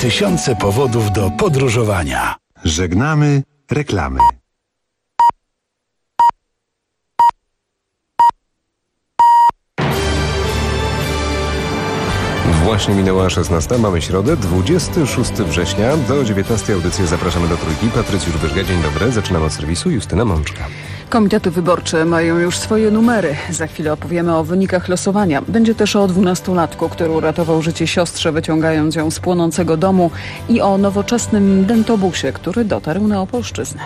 tysiące powodów do podróżowania. Żegnamy reklamy. Właśnie minęła 16. Mamy środę, 26 września. Do 19 audycji zapraszamy do Trójki. Patrycjusz Wyżga, dzień dobry. Zaczynamy od serwisu. Justyna Mączka. Komitety wyborcze mają już swoje numery. Za chwilę opowiemy o wynikach losowania. Będzie też o 12-latku, który uratował życie siostrze, wyciągając ją z płonącego domu, i o nowoczesnym dentobusie, który dotarł na Opolszczyznę.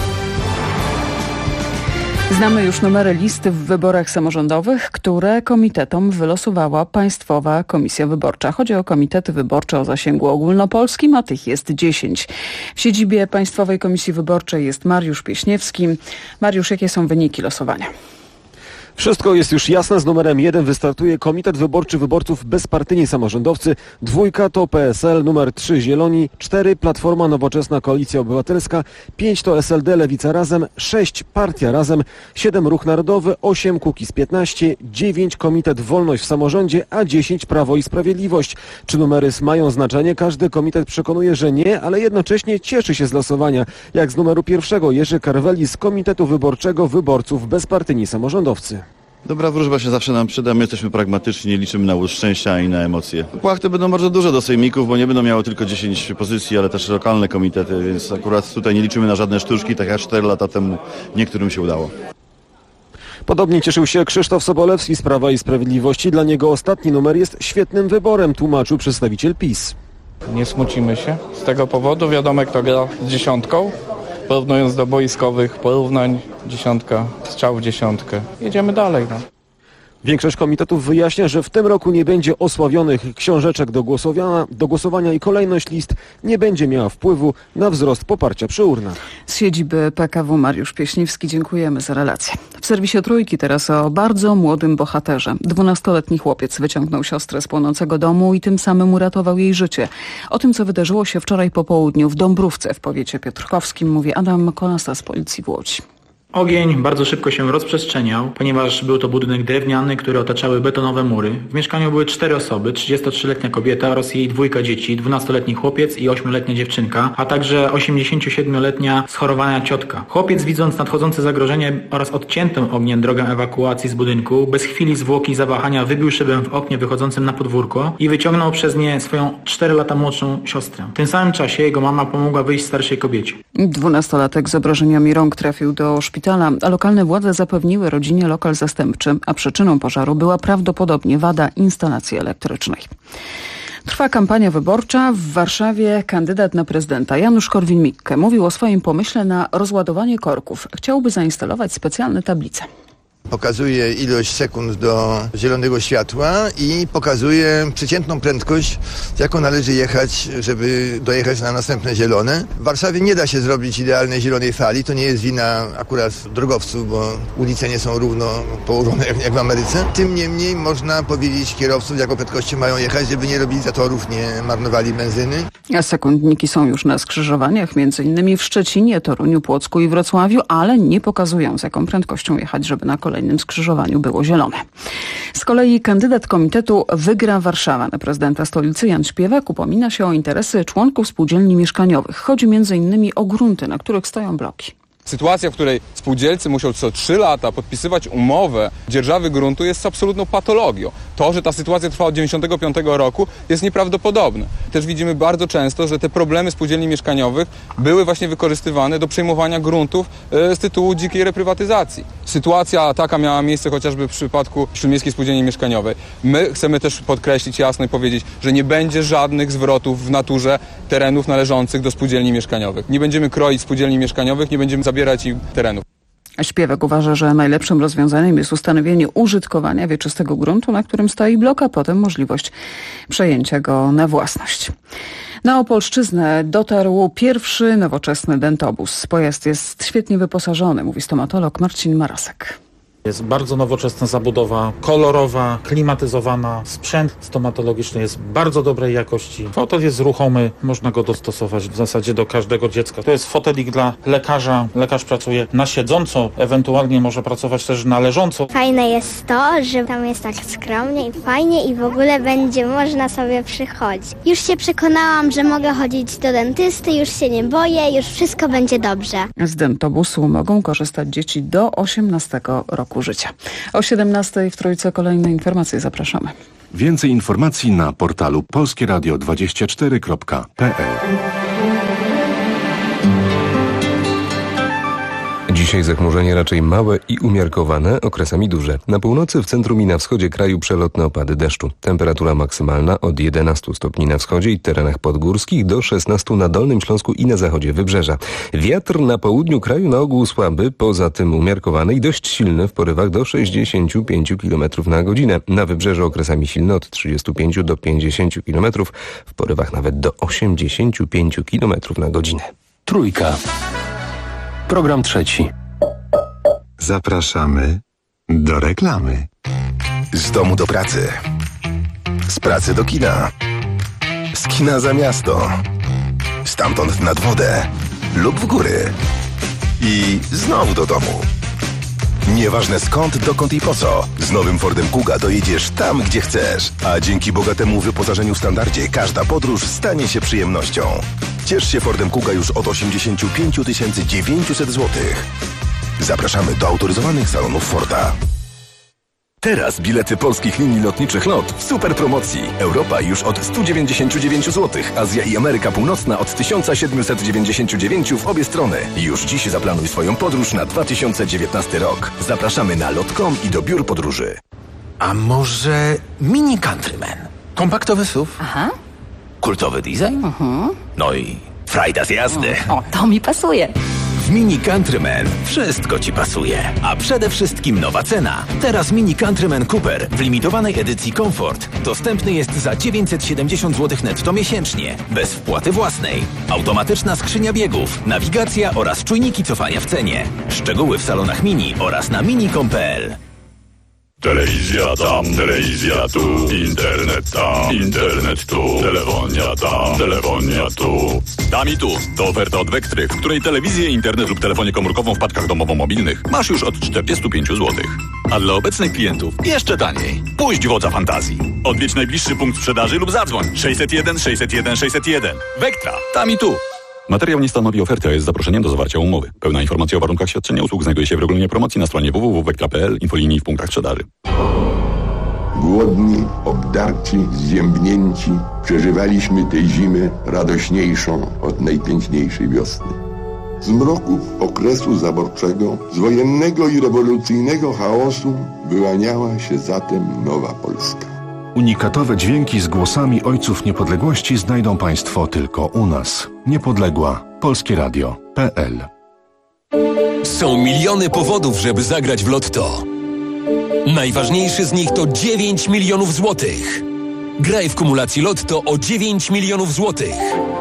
Znamy już numery listy w wyborach samorządowych, które komitetom wylosowała Państwowa Komisja Wyborcza. Chodzi o komitety wyborcze o zasięgu ogólnopolskim, a tych jest 10. W siedzibie Państwowej Komisji Wyborczej jest Mariusz Pieśniewski. Mariusz, jakie są wyniki losowania? Wszystko jest już jasne. Z numerem 1 wystartuje Komitet Wyborczy Wyborców Bezpartyjni Samorządowcy. 2 to PSL, numer 3 Zieloni, 4 Platforma Nowoczesna Koalicja Obywatelska, 5 to SLD Lewica Razem, 6 Partia Razem, 7 Ruch Narodowy, 8 Kukiz 15, 9 Komitet Wolność w Samorządzie, a 10 Prawo i Sprawiedliwość. Czy numery mają znaczenie? Każdy komitet przekonuje, że nie, ale jednocześnie cieszy się z losowania. Jak z numeru 1 Jerzy Karweli z Komitetu Wyborczego Wyborców Bezpartyjni Samorządowcy. Dobra wróżba się zawsze nam przyda, my jesteśmy pragmatyczni, nie liczymy na łód szczęścia i na emocje. Płachty będą bardzo duże do sejmików, bo nie będą miały tylko 10 pozycji, ale też lokalne komitety, więc akurat tutaj nie liczymy na żadne sztuczki, tak jak 4 lata temu niektórym się udało. Podobnie cieszył się Krzysztof Sobolewski z Prawa i Sprawiedliwości. Dla niego ostatni numer jest świetnym wyborem, tłumaczył przedstawiciel PiS. Nie smucimy się z tego powodu. Wiadomo, kto gra z dziesiątką. Porównując do boiskowych porównań, 10 strzał w 10. Jedziemy dalej. Większość komitetów wyjaśnia, że w tym roku nie będzie osławionych książeczek do głosowania i kolejność list nie będzie miała wpływu na wzrost poparcia przy urnach. Z siedziby PKW Mariusz Pieśniewski, dziękujemy za relację. W serwisie Trójki teraz o bardzo młodym bohaterze. 12-letni chłopiec wyciągnął siostrę z płonącego domu i tym samym uratował jej życie. O tym, co wydarzyło się wczoraj po południu w Dąbrówce w powiecie piotrkowskim, mówi Adam Kolasa z Policji w Łodzi. Ogień bardzo szybko się rozprzestrzeniał, ponieważ był to budynek drewniany, który otaczały betonowe mury. W mieszkaniu były 4 osoby, 33-letnia kobieta oraz jej 2 dzieci, 12-letni chłopiec i 8-letnia dziewczynka, a także 87-letnia schorowana ciotka. Chłopiec, widząc nadchodzące zagrożenie oraz odciętą ogniem drogę ewakuacji z budynku, bez chwili zwłoki i zawahania wybił szybę w oknie wychodzącym na podwórko i wyciągnął przez nie swoją 4 lata młodszą siostrę. W tym samym czasie jego mama pomogła wyjść starszej kobiecie. 12-latek z obrażeniami rąk trafił do szpitala, a lokalne władze zapewniły rodzinie lokal zastępczy, a przyczyną pożaru była prawdopodobnie wada instalacji elektrycznej. Trwa kampania wyborcza. W Warszawie kandydat na prezydenta Janusz Korwin-Mikke mówił o swoim pomyśle na rozładowanie korków. Chciałby zainstalować specjalne tablice. Pokazuje ilość sekund do zielonego światła i pokazuje przeciętną prędkość, z jaką należy jechać, żeby dojechać na następne zielone. W Warszawie nie da się zrobić idealnej zielonej fali. To nie jest wina akurat drogowców, bo ulice nie są równo położone jak w Ameryce. Tym niemniej można powiedzieć kierowcom, z jaką prędkością mają jechać, żeby nie robili zatorów, nie marnowali benzyny. A sekundniki są już na skrzyżowaniach, m.in. w Szczecinie, Toruniu, Płocku i Wrocławiu, ale nie pokazują, z jaką prędkością jechać, żeby na kolejnym skrzyżowaniu było zielone. Z kolei kandydat komitetu Wygra Warszawa na prezydenta stolicy Jan Śpiewak upomina się o interesy członków spółdzielni mieszkaniowych. Chodzi m.in. o grunty, na których stoją bloki. Sytuacja, w której spółdzielcy muszą co 3 lata podpisywać umowę dzierżawy gruntu, jest absolutną patologią. To, że ta sytuacja trwa od 1995 roku, jest nieprawdopodobne. Też widzimy bardzo często, że te problemy spółdzielni mieszkaniowych były właśnie wykorzystywane do przejmowania gruntów z tytułu dzikiej reprywatyzacji. Sytuacja taka miała miejsce chociażby w przypadku Śródmiejskiej Spółdzielni Mieszkaniowej. My chcemy też podkreślić jasno i powiedzieć, że nie będzie żadnych zwrotów w naturze terenów należących do spółdzielni mieszkaniowych. Nie będziemy kroić spółdzielni mieszkaniowych, nie będziemy zabierać im terenów. Śpiewak uważa, że najlepszym rozwiązaniem jest ustanowienie użytkowania wieczystego gruntu, na którym stoi blok, a potem możliwość przejęcia go na własność. Na Opolszczyznę dotarł pierwszy nowoczesny dentobus. Pojazd jest świetnie wyposażony, mówi stomatolog Marcin Marasek. Jest bardzo nowoczesna zabudowa, kolorowa, klimatyzowana. Sprzęt stomatologiczny jest bardzo dobrej jakości. Fotel jest ruchomy, można go dostosować w zasadzie do każdego dziecka. To jest fotelik dla lekarza. Lekarz pracuje na siedząco, ewentualnie może pracować też na leżąco. Fajne jest to, że tam jest tak skromnie i fajnie i w ogóle będzie można sobie przychodzić. Już się przekonałam, że mogę chodzić do dentysty, już się nie boję, już wszystko będzie dobrze. Z dentobusu mogą korzystać dzieci do 18 roku życia. O 17 w Trójce kolejne informacje, zapraszamy. Więcej informacji na portalu polskieradio24.pl. Dzisiaj zachmurzenie raczej małe i umiarkowane, okresami duże. Na północy, w centrum i na wschodzie kraju przelotne opady deszczu. Temperatura maksymalna od 11 stopni na wschodzie i terenach podgórskich do 16 na Dolnym Śląsku i na zachodzie wybrzeża. Wiatr na południu kraju na ogół słaby, poza tym umiarkowany i dość silny w porywach do 65 km na godzinę. Na wybrzeżu okresami silny od 35 do 50 km, w porywach nawet do 85 km na godzinę. Trójka. Program trzeci. Zapraszamy do reklamy. Z domu do pracy. Z pracy do kina. Z kina za miasto. Stamtąd nad wodę lub w góry. I znowu do domu. Nieważne skąd, dokąd i po co. Z nowym Fordem Kuga dojedziesz tam, gdzie chcesz. A dzięki bogatemu wyposażeniu Standardzie każda podróż stanie się przyjemnością. Ciesz się Fordem Kuga już od 85 900 zł. Zapraszamy do autoryzowanych salonów Forda. Teraz bilety polskich linii lotniczych LOT w super promocji. Europa już od 199 zł, Azja i Ameryka Północna od 1799 w obie strony. Już dziś zaplanuj swoją podróż na 2019 rok. Zapraszamy na lot.com i do biur podróży. A może Mini Countryman? Kompaktowy SUV? Aha. Kultowy design? No i frajda z jazdy. O, to mi pasuje. W Mini Countryman wszystko Ci pasuje. A przede wszystkim nowa cena. Teraz Mini Countryman Cooper w limitowanej edycji Comfort dostępny jest za 970 zł netto miesięcznie. Bez wpłaty własnej. Automatyczna skrzynia biegów, nawigacja oraz czujniki cofania w cenie. Szczegóły w salonach Mini oraz na mini.com.pl. Telewizja tam, telewizja tu, internet tam, internet tu, telefonia tam, telefonia tu. Tam i tu. To oferta od Vectry, w której telewizję, internet lub telefonię komórkową w paczkach domowo-mobilnych masz już od 45 zł. A dla obecnych klientów jeszcze taniej. Puść wodza fantazji. Odwiedź najbliższy punkt sprzedaży lub zadzwoń 601 601 601. Vectra. Tam i tu. Materiał nie stanowi oferty, a jest zaproszeniem do zawarcia umowy. Pełna informacja o warunkach świadczenia usług znajduje się w regulaminie promocji na stronie www.vectra.pl, infolinii w punktach sprzedaży. Głodni, obdarci, zziębnięci, przeżywaliśmy tę zimę radośniejszą od najpiękniejszej wiosny. Z mroków okresu zaborczego, z wojennego i rewolucyjnego chaosu wyłaniała się zatem nowa Polska. Unikatowe dźwięki z głosami ojców niepodległości znajdą Państwo tylko u nas. Niepodległa. polskieradio.pl. Są miliony powodów, żeby zagrać w Lotto. Najważniejszy z nich to 9 milionów złotych. Graj w kumulacji Lotto o 9 milionów złotych.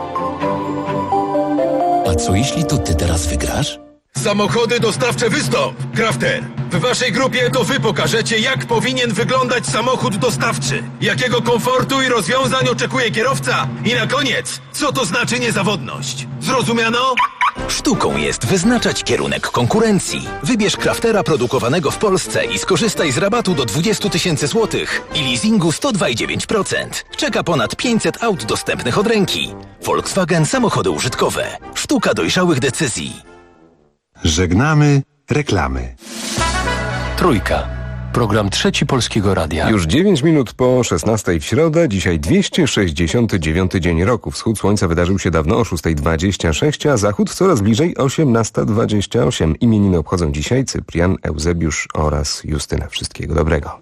A co jeśli to ty teraz wygrasz? Samochody dostawcze Wystąp! Crafter! W waszej grupie to wy pokażecie, jak powinien wyglądać samochód dostawczy. Jakiego komfortu i rozwiązań oczekuje kierowca. I na koniec, co to znaczy niezawodność. Zrozumiano? Sztuką jest wyznaczać kierunek konkurencji. Wybierz Craftera produkowanego w Polsce i skorzystaj z rabatu do 20 000 złotych i leasingu 102,9%. Czeka ponad 500 aut dostępnych od ręki. Volkswagen Samochody użytkowe. Sztuka dojrzałych decyzji. Żegnamy reklamy. Trójka. Program trzeci Polskiego Radia. Już 9 minut po 16 w środę, dzisiaj 269 dzień roku. Wschód słońca wydarzył się dawno o 6:26, a zachód coraz bliżej 18:28. Imieniny obchodzą dzisiaj Cyprian, Eusebiusz oraz Justyna. Wszystkiego dobrego.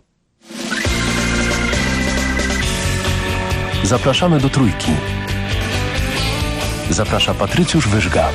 Zapraszamy do Trójki. Zaprasza Patrycjusz Wyżga.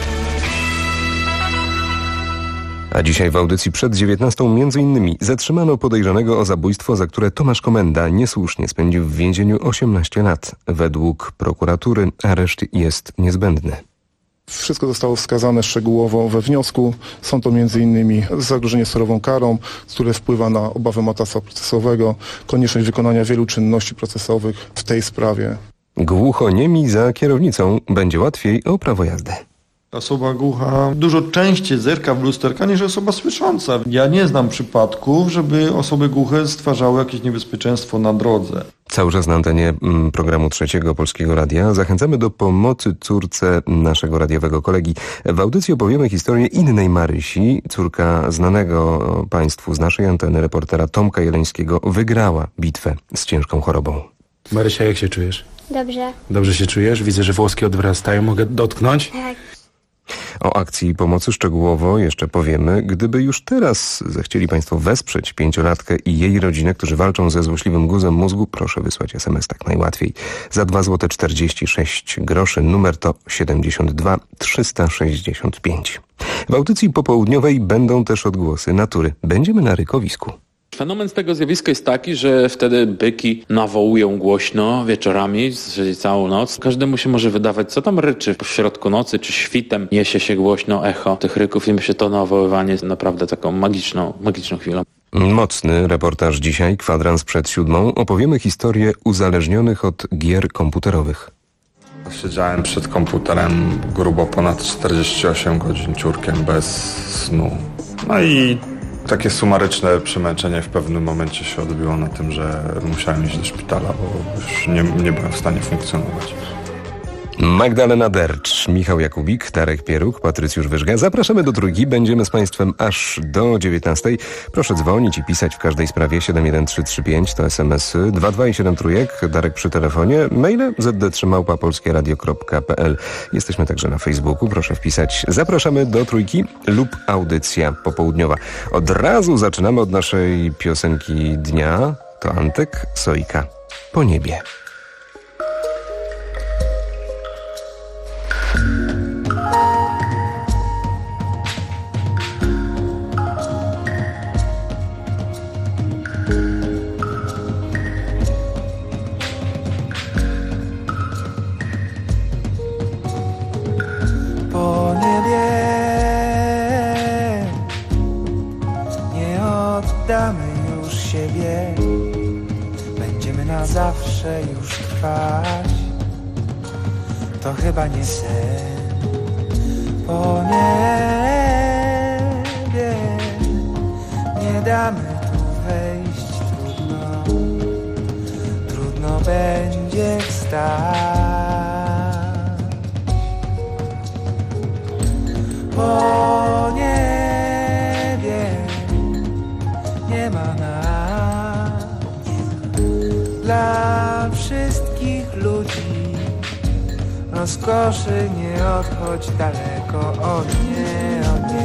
A dzisiaj w audycji przed 19 m.in. zatrzymano podejrzanego o zabójstwo, za które Tomasz Komenda niesłusznie spędził w więzieniu 18 lat. Według prokuratury areszt jest niezbędny. Wszystko zostało wskazane szczegółowo we wniosku. Są to m.in. zagrożenie surową karą, które wpływa na obawę matactwa procesowego, konieczność wykonania wielu czynności procesowych w tej sprawie. Głuchoniemi za kierownicą będzie łatwiej o prawo jazdy. Osoba głucha dużo częściej zerka w lusterka niż osoba słysząca. Ja nie znam przypadków, żeby osoby głuche stwarzały jakieś niebezpieczeństwo na drodze. Cały czas na antenie programu Trzeciego Polskiego Radia zachęcamy do pomocy córce naszego radiowego kolegi. W audycji opowiemy historię innej Marysi. Córka znanego państwu z naszej anteny reportera Tomka Jeleńskiego wygrała bitwę z ciężką chorobą. Marysia, jak się czujesz? Dobrze. Dobrze się czujesz? Widzę, że włoski odwrastają. Mogę dotknąć? Tak. O akcji pomocy szczegółowo jeszcze powiemy. Gdyby już teraz zechcieli Państwo wesprzeć 5-latkę i jej rodzinę, którzy walczą ze złośliwym guzem mózgu, proszę wysłać SMS tak najłatwiej. Za 2,46 zł, numer to 72 365. W audycji popołudniowej będą też odgłosy natury. Będziemy na rykowisku. Fenomen tego zjawiska jest taki, że wtedy byki nawołują głośno wieczorami, czyli całą noc. Każdemu się może wydawać, co tam ryczy w środku nocy, czy świtem niesie się głośno echo tych ryków i myślę, że to nawoływanie jest naprawdę taką magiczną chwilą. Mocny reportaż dzisiaj, kwadrans przed 7. Opowiemy historię uzależnionych od gier komputerowych. Siedziałem przed komputerem grubo ponad 48 godzin ciurkiem bez snu. No i takie sumaryczne przemęczenie w pewnym momencie się odbiło na tym, że musiałem iść do szpitala, bo już nie byłem w stanie funkcjonować. Magdalena Dercz, Michał Jakubik, Darek Pieruk, Patrycjusz Wyżga. Zapraszamy do Trójki. Będziemy z Państwem aż do 19. Proszę dzwonić i pisać w każdej sprawie 71335, to SMS-y, 22 i 7 trójek, Darek przy telefonie, maile zd3małpa.polskieradio.pl. Jesteśmy także na Facebooku, proszę wpisać. Zapraszamy do Trójki lub audycja popołudniowa. Od razu zaczynamy od naszej piosenki dnia. To Antek Sojka. Po niebie. Po niebie nie oddamy już siebie, będziemy na zawsze już trwać. To chyba nie sen. Po niebie nie damy tu wejść, trudno będzie wstać. Po niebie nie ma nas, dla wszystkich ludzi rozkoszy nie odchodź daleko. O nie,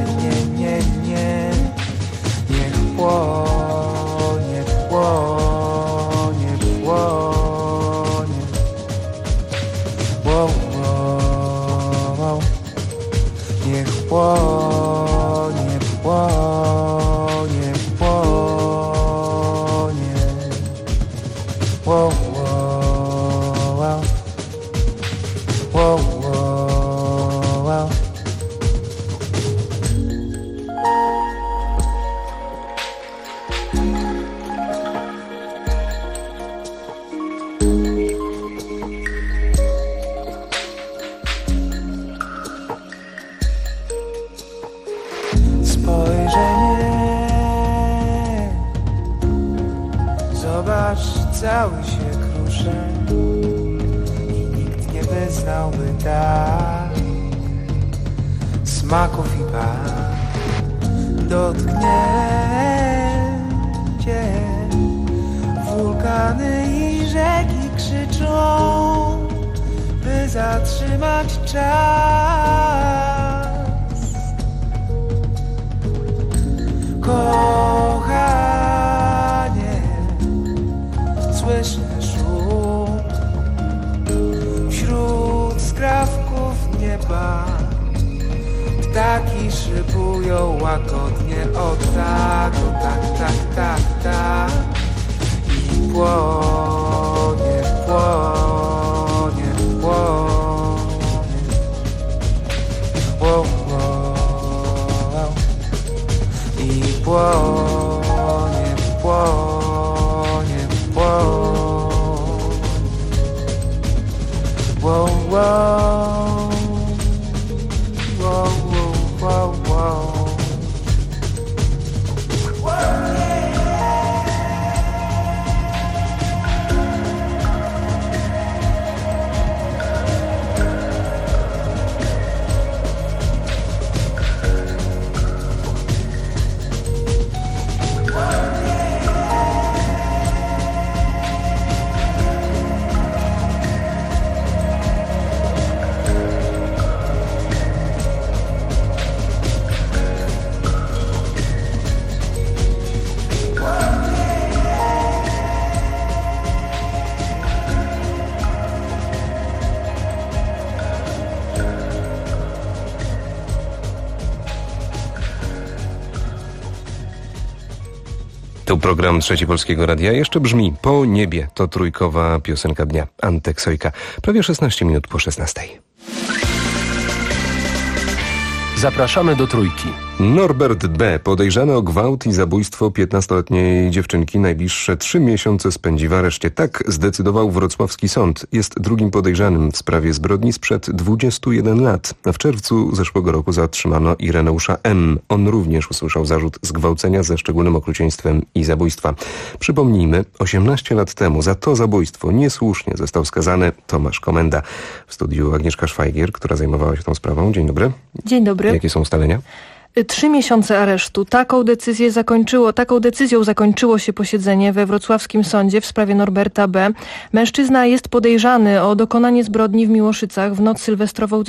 niech płonie, płonie, płonie. Wow, wow, wow. Niech płonie, płonie, płonie. Wow, wow, wow. Wow, wow, wow. Spojrzenie, zobacz, cały się kruszę i nikt nie wyznałby tak smaków i barw. Dotknięcie, wulkany i rzeki krzyczą, by zatrzymać czas. Kochanie, słyszę szum wśród skrawków nieba. Ptaki szybują łagodnie, o tak, tak, tak, tak. I płonie, płonie, płonie. Tu program Trzeci Polskiego Radia jeszcze brzmi Po niebie. To trójkowa piosenka dnia. Antek Sojka. Prawie 16 minut po 16. Zapraszamy do Trójki. Norbert B., podejrzany o gwałt i zabójstwo 15-letniej dziewczynki, najbliższe 3 miesiące spędzi w areszcie. Tak zdecydował wrocławski sąd. Jest drugim podejrzanym w sprawie zbrodni sprzed 21 lat. W czerwcu zeszłego roku zatrzymano Ireneusza M. On również usłyszał zarzut zgwałcenia ze szczególnym okrucieństwem i zabójstwa. Przypomnijmy, 18 lat temu za to zabójstwo niesłusznie został skazany Tomasz Komenda. W studiu Agnieszka Szwajgier, która zajmowała się tą sprawą. Dzień dobry. Dzień dobry. Jakie są ustalenia? 3 miesiące aresztu. Taką decyzją zakończyło się posiedzenie we wrocławskim sądzie w sprawie Norberta B. Mężczyzna jest podejrzany o dokonanie zbrodni w Miłoszycach w noc sylwestrową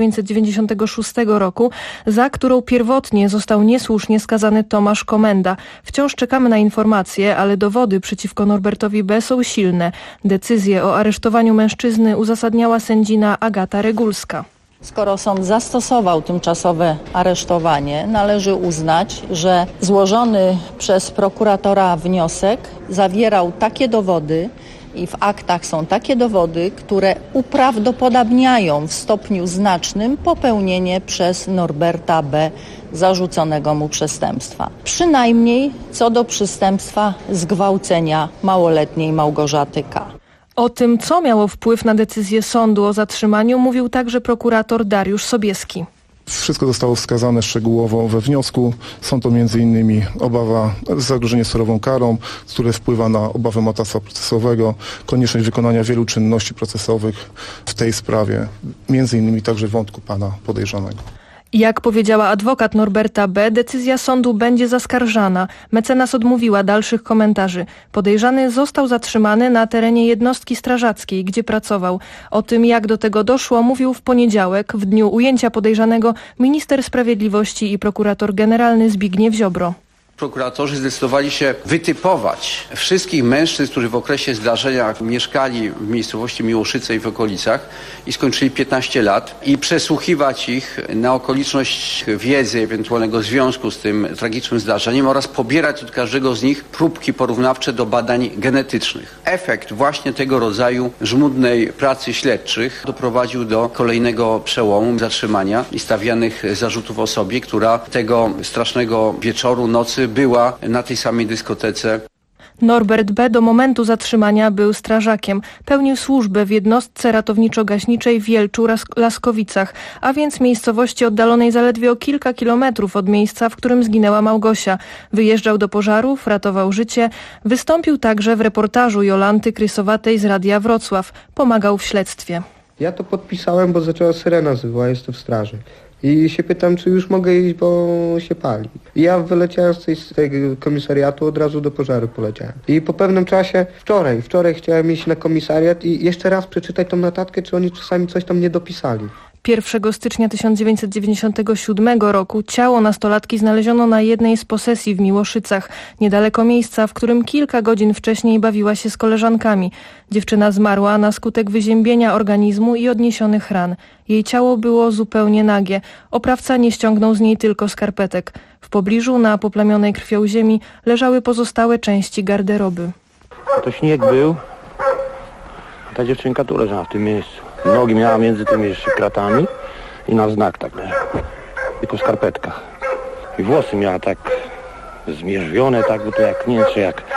1996 roku, za którą pierwotnie został niesłusznie skazany Tomasz Komenda. Wciąż czekamy na informacje, ale dowody przeciwko Norbertowi B. są silne. Decyzję o aresztowaniu mężczyzny uzasadniała sędzina Agata Regulska. Skoro sąd zastosował tymczasowe aresztowanie, należy uznać, że złożony przez prokuratora wniosek zawierał takie dowody i w aktach są takie dowody, które uprawdopodobniają w stopniu znacznym popełnienie przez Norberta B. zarzuconego mu przestępstwa. Przynajmniej co do przestępstwa zgwałcenia małoletniej Małgorzaty K. O tym, co miało wpływ na decyzję sądu o zatrzymaniu, mówił także prokurator Dariusz Sobieski. Wszystko zostało wskazane szczegółowo we wniosku. Są to m.in. obawa zagrożenia surową karą, które wpływa na obawę mocarstwa procesowego, konieczność wykonania wielu czynności procesowych w tej sprawie, m.in. także wątku pana podejrzanego. Jak powiedziała adwokat Norberta B., decyzja sądu będzie zaskarżana. Mecenas odmówiła dalszych komentarzy. Podejrzany został zatrzymany na terenie jednostki strażackiej, gdzie pracował. O tym, jak do tego doszło, mówił w poniedziałek, w dniu ujęcia podejrzanego, minister sprawiedliwości i prokurator generalny Zbigniew Ziobro. Prokuratorzy zdecydowali się wytypować wszystkich mężczyzn, którzy w okresie zdarzenia mieszkali w miejscowości Miłoszyce i w okolicach i skończyli 15 lat i przesłuchiwać ich na okoliczność wiedzy, ewentualnego związku z tym tragicznym zdarzeniem oraz pobierać od każdego z nich próbki porównawcze do badań genetycznych. Efekt właśnie tego rodzaju żmudnej pracy śledczych doprowadził do kolejnego przełomu, zatrzymania i stawianych zarzutów osobie, która tego strasznego wieczoru, nocy była na tej samej dyskotece. Norbert B. do momentu zatrzymania był strażakiem. Pełnił służbę w jednostce ratowniczo-gaśniczej w Wielczu-Laskowicach, a więc miejscowości oddalonej zaledwie o kilka kilometrów od miejsca, w którym zginęła Małgosia. Wyjeżdżał do pożarów, ratował życie. Wystąpił także w reportażu Jolanty Krysowatej z Radia Wrocław. Pomagał w śledztwie. Ja to podpisałem, bo zaczęła syrena zwyła, jestem w straży. I się pytam, czy już mogę iść, bo się pali. I ja wyleciałem z tego komisariatu, od razu do pożaru poleciałem. I po pewnym czasie, wczoraj chciałem iść na komisariat i jeszcze raz przeczytać tą notatkę, czy oni czasami coś tam nie dopisali. 1 stycznia 1997 roku ciało nastolatki znaleziono na jednej z posesji w Miłoszycach, niedaleko miejsca, w którym kilka godzin wcześniej bawiła się z koleżankami. Dziewczyna zmarła na skutek wyziębienia organizmu i odniesionych ran. Jej ciało było zupełnie nagie. Oprawca nie ściągnął z niej tylko skarpetek. W pobliżu, na poplamionej krwią ziemi, leżały pozostałe części garderoby. To śnieg był. Ta dziewczynka tu leżała w tym miejscu. Nogi miała między tymi jeszcze kratami i na znak tak leżała. Tylko w skarpetkach. I włosy miała tak zmierzwione, tak, bo to jak nie wiem,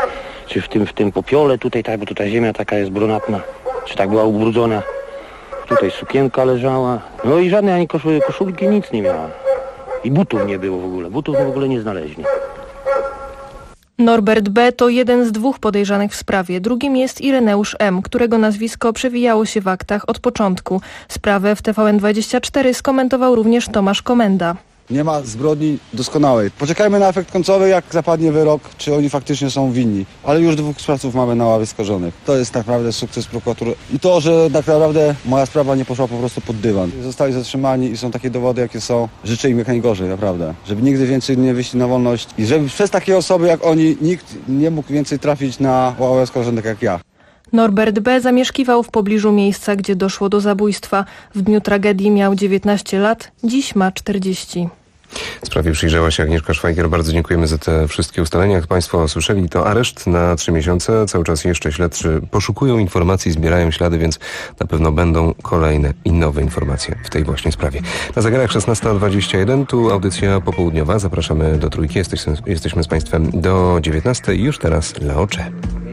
czy w tym popiole tutaj, tak, bo tu ta ziemia taka jest brunatna, czy tak była ubrudzona. tutaj sukienka leżała. No i żadnej ani koszulki, nic nie miała. I butów nie było w ogóle. Butów w ogóle nie znaleźli. Norbert B. to jeden z 2 podejrzanych w sprawie. Drugim jest Ireneusz M., którego nazwisko przewijało się w aktach od początku. Sprawę w TVN24 skomentował również Tomasz Komenda. Nie ma zbrodni doskonałej. Poczekajmy na efekt końcowy, jak zapadnie wyrok, czy oni faktycznie są winni. Ale już 2 sprawców mamy na ławie skarżonych. To jest tak naprawdę sukces prokuratury. I to, że tak naprawdę moja sprawa nie poszła po prostu pod dywan. Zostali zatrzymani i są takie dowody, jakie są. Życzę im jak najgorzej, naprawdę. Żeby nigdy więcej nie wyjść na wolność i żeby przez takie osoby jak oni nikt nie mógł więcej trafić na ławę skarżonych jak ja. Norbert B. zamieszkiwał w pobliżu miejsca, gdzie doszło do zabójstwa. W dniu tragedii miał 19 lat, dziś ma 40. Sprawie przyjrzała się Agnieszka Szwajger. Bardzo dziękujemy za te wszystkie ustalenia. Jak Państwo słyszeli, to areszt na 3 miesiące. Cały czas jeszcze śledczy poszukują informacji, zbierają ślady, więc na pewno będą kolejne i nowe informacje w tej właśnie sprawie. Na zegarach 16:21, tu audycja popołudniowa. Zapraszamy do Trójki. Jesteśmy z Państwem do 19. Już teraz Leocze.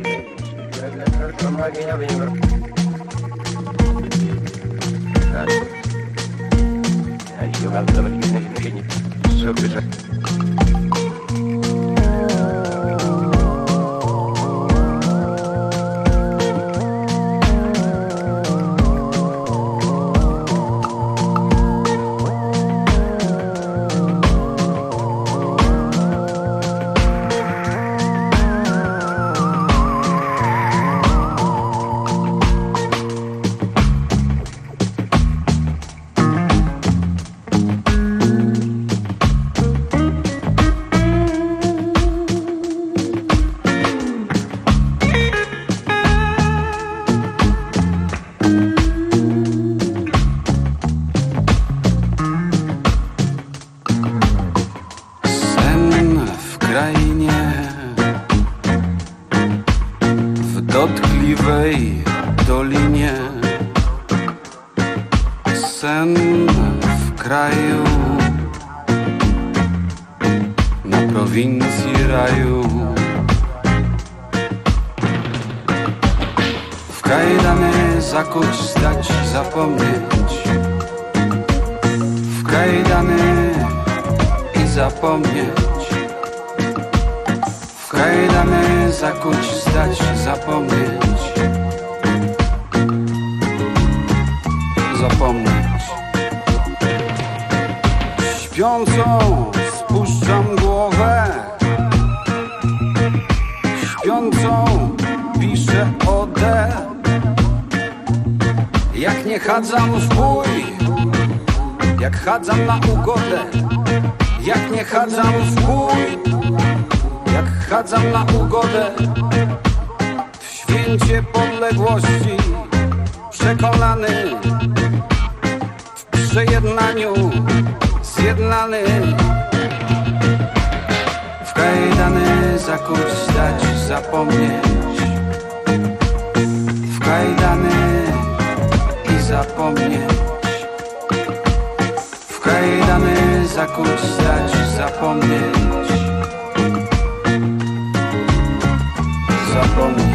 Śpiącą spuszczam głowę, śpiącą piszę odę. Jak nie chadzam w bój, jak chadzam na ugodę. Jak nie chadzam w bój, jak chadzam na ugodę. W święcie podległości przekonany, w przejednaniu zjednany. W kajdany zakuć, stać, zapomnieć. W kajdany i zapomnieć. W kajdany zakuć, stać, zapomnieć. Zapomnieć.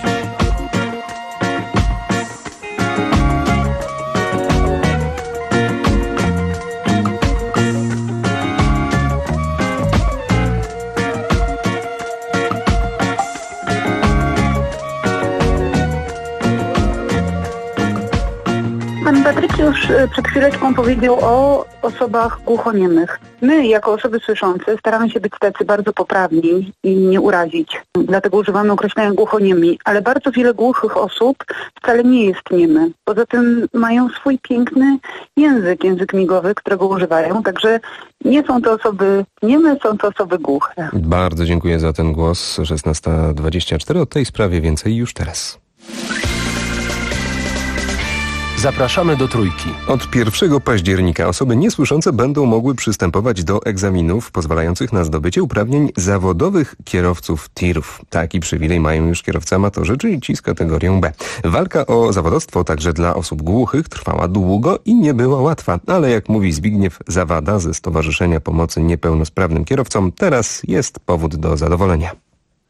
Pan Patryk już przed chwileczką powiedział o osobach głuchoniemych. My, jako osoby słyszące, staramy się być tacy bardzo poprawni i nie urazić. Dlatego używamy określenia głuchoniemi. Ale bardzo wiele głuchych osób wcale nie jest niemy. Poza tym mają swój piękny język migowy, którego używają. Także nie są to osoby nieme, są to osoby głuche. Bardzo dziękuję za ten głos. 16:24. O tej sprawie więcej już teraz. Zapraszamy do Trójki. Od 1 października osoby niesłyszące będą mogły przystępować do egzaminów pozwalających na zdobycie uprawnień zawodowych kierowców tirów. Taki przywilej mają już kierowcy amatorzy, czyli ci z kategorią B. Walka o zawodowstwo także dla osób głuchych trwała długo i nie była łatwa, ale jak mówi Zbigniew Zawada ze Stowarzyszenia Pomocy Niepełnosprawnym Kierowcom, teraz jest powód do zadowolenia.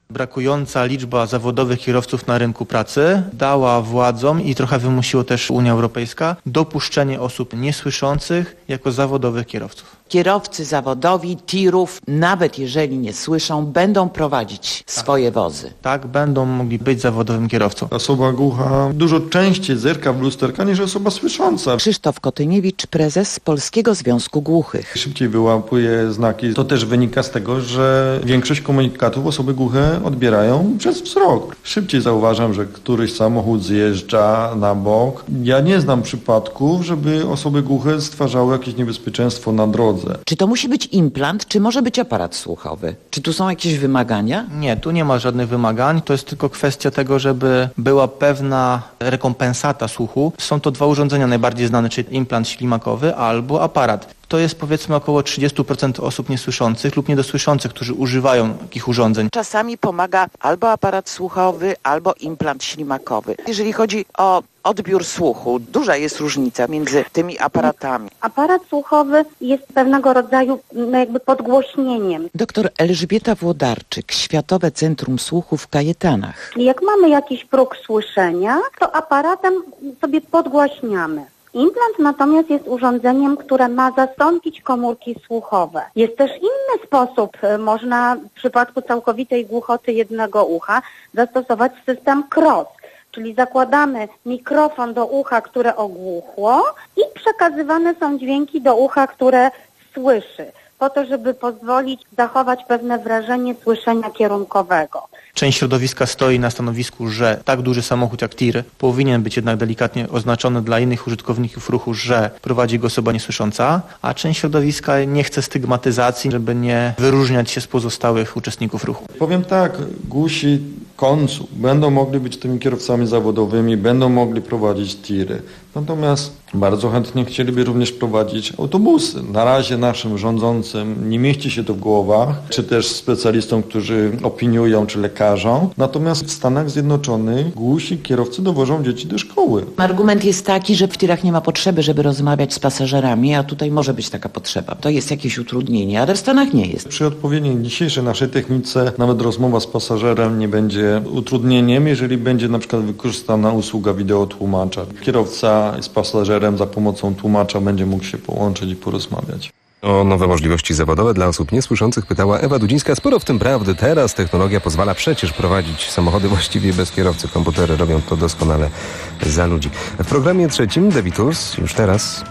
Brakująca liczba zawodowych kierowców na rynku pracy dała władzom i trochę wymusiło też Unia Europejska dopuszczenie osób niesłyszących jako zawodowych kierowców. Kierowcy zawodowi tirów, nawet jeżeli nie słyszą, będą prowadzić swoje wozy. Tak, będą mogli być zawodowym kierowcą. Osoba głucha dużo częściej zerka w lusterka niż osoba słysząca. Krzysztof Kotyniewicz, prezes Polskiego Związku Głuchych. Szybciej wyłapuje znaki. To też wynika z tego, że większość komunikatów osoby głuche odbierają przez wzrok. Szybciej zauważam, że któryś samochód zjeżdża na bok. Ja nie znam przypadków, żeby osoby głuche stwarzały jakieś niebezpieczeństwo na drodze. Czy to musi być implant, czy może być aparat słuchowy? Czy tu są jakieś wymagania? Nie, tu nie ma żadnych wymagań. To jest tylko kwestia tego, żeby była pewna rekompensata słuchu. Są to dwa urządzenia najbardziej znane, czyli implant ślimakowy albo aparat. To jest powiedzmy około 30% osób niesłyszących lub niedosłyszących, którzy używają takich urządzeń. Czasami pomaga albo aparat słuchowy, albo implant ślimakowy. Jeżeli chodzi o odbiór słuchu, duża jest różnica między tymi aparatami. Aparat słuchowy jest pewnego rodzaju jakby podgłośnieniem. Doktor Elżbieta Włodarczyk, Światowe Centrum Słuchu w Kajetanach. Jak mamy jakiś próg słyszenia, to aparatem sobie podgłaśniamy. Implant natomiast jest urządzeniem, które ma zastąpić komórki słuchowe. Jest też inny sposób. Można w przypadku całkowitej głuchoty jednego ucha zastosować system CROS. Czyli zakładamy mikrofon do ucha, które ogłuchło i przekazywane są dźwięki do ucha, które słyszy, po to, żeby pozwolić zachować pewne wrażenie słyszenia kierunkowego. Część środowiska stoi na stanowisku, że tak duży samochód jak tir powinien być jednak delikatnie oznaczony dla innych użytkowników ruchu, że prowadzi go osoba niesłysząca, a część środowiska nie chce stygmatyzacji, żeby nie wyróżniać się z pozostałych uczestników ruchu. Powiem tak, głusi w końcu będą mogli być tymi kierowcami zawodowymi, będą mogli prowadzić tiry. Natomiast bardzo chętnie chcieliby również prowadzić autobusy. Na razie naszym rządzącym nie mieści się to w głowach, czy też specjalistom, którzy opiniują, czy lekarzom. Natomiast w Stanach Zjednoczonych głusi kierowcy dowożą dzieci do szkoły. Argument jest taki, że w tirach nie ma potrzeby, żeby rozmawiać z pasażerami, a tutaj może być taka potrzeba. To jest jakieś utrudnienie, ale w Stanach nie jest. Przy odpowiedniej dzisiejszej naszej technice nawet rozmowa z pasażerem nie będzie utrudnieniem, jeżeli będzie na przykład wykorzystana usługa wideotłumacza. Kierowca z pasażerem za pomocą tłumacza będzie mógł się połączyć i porozmawiać. O nowe możliwości zawodowe dla osób niesłyszących pytała Ewa Dudzińska. Sporo w tym prawdy. Teraz technologia pozwala przecież prowadzić samochody właściwie bez kierowcy. Komputery robią to doskonale za ludzi. W programie trzecim The Beatles już teraz.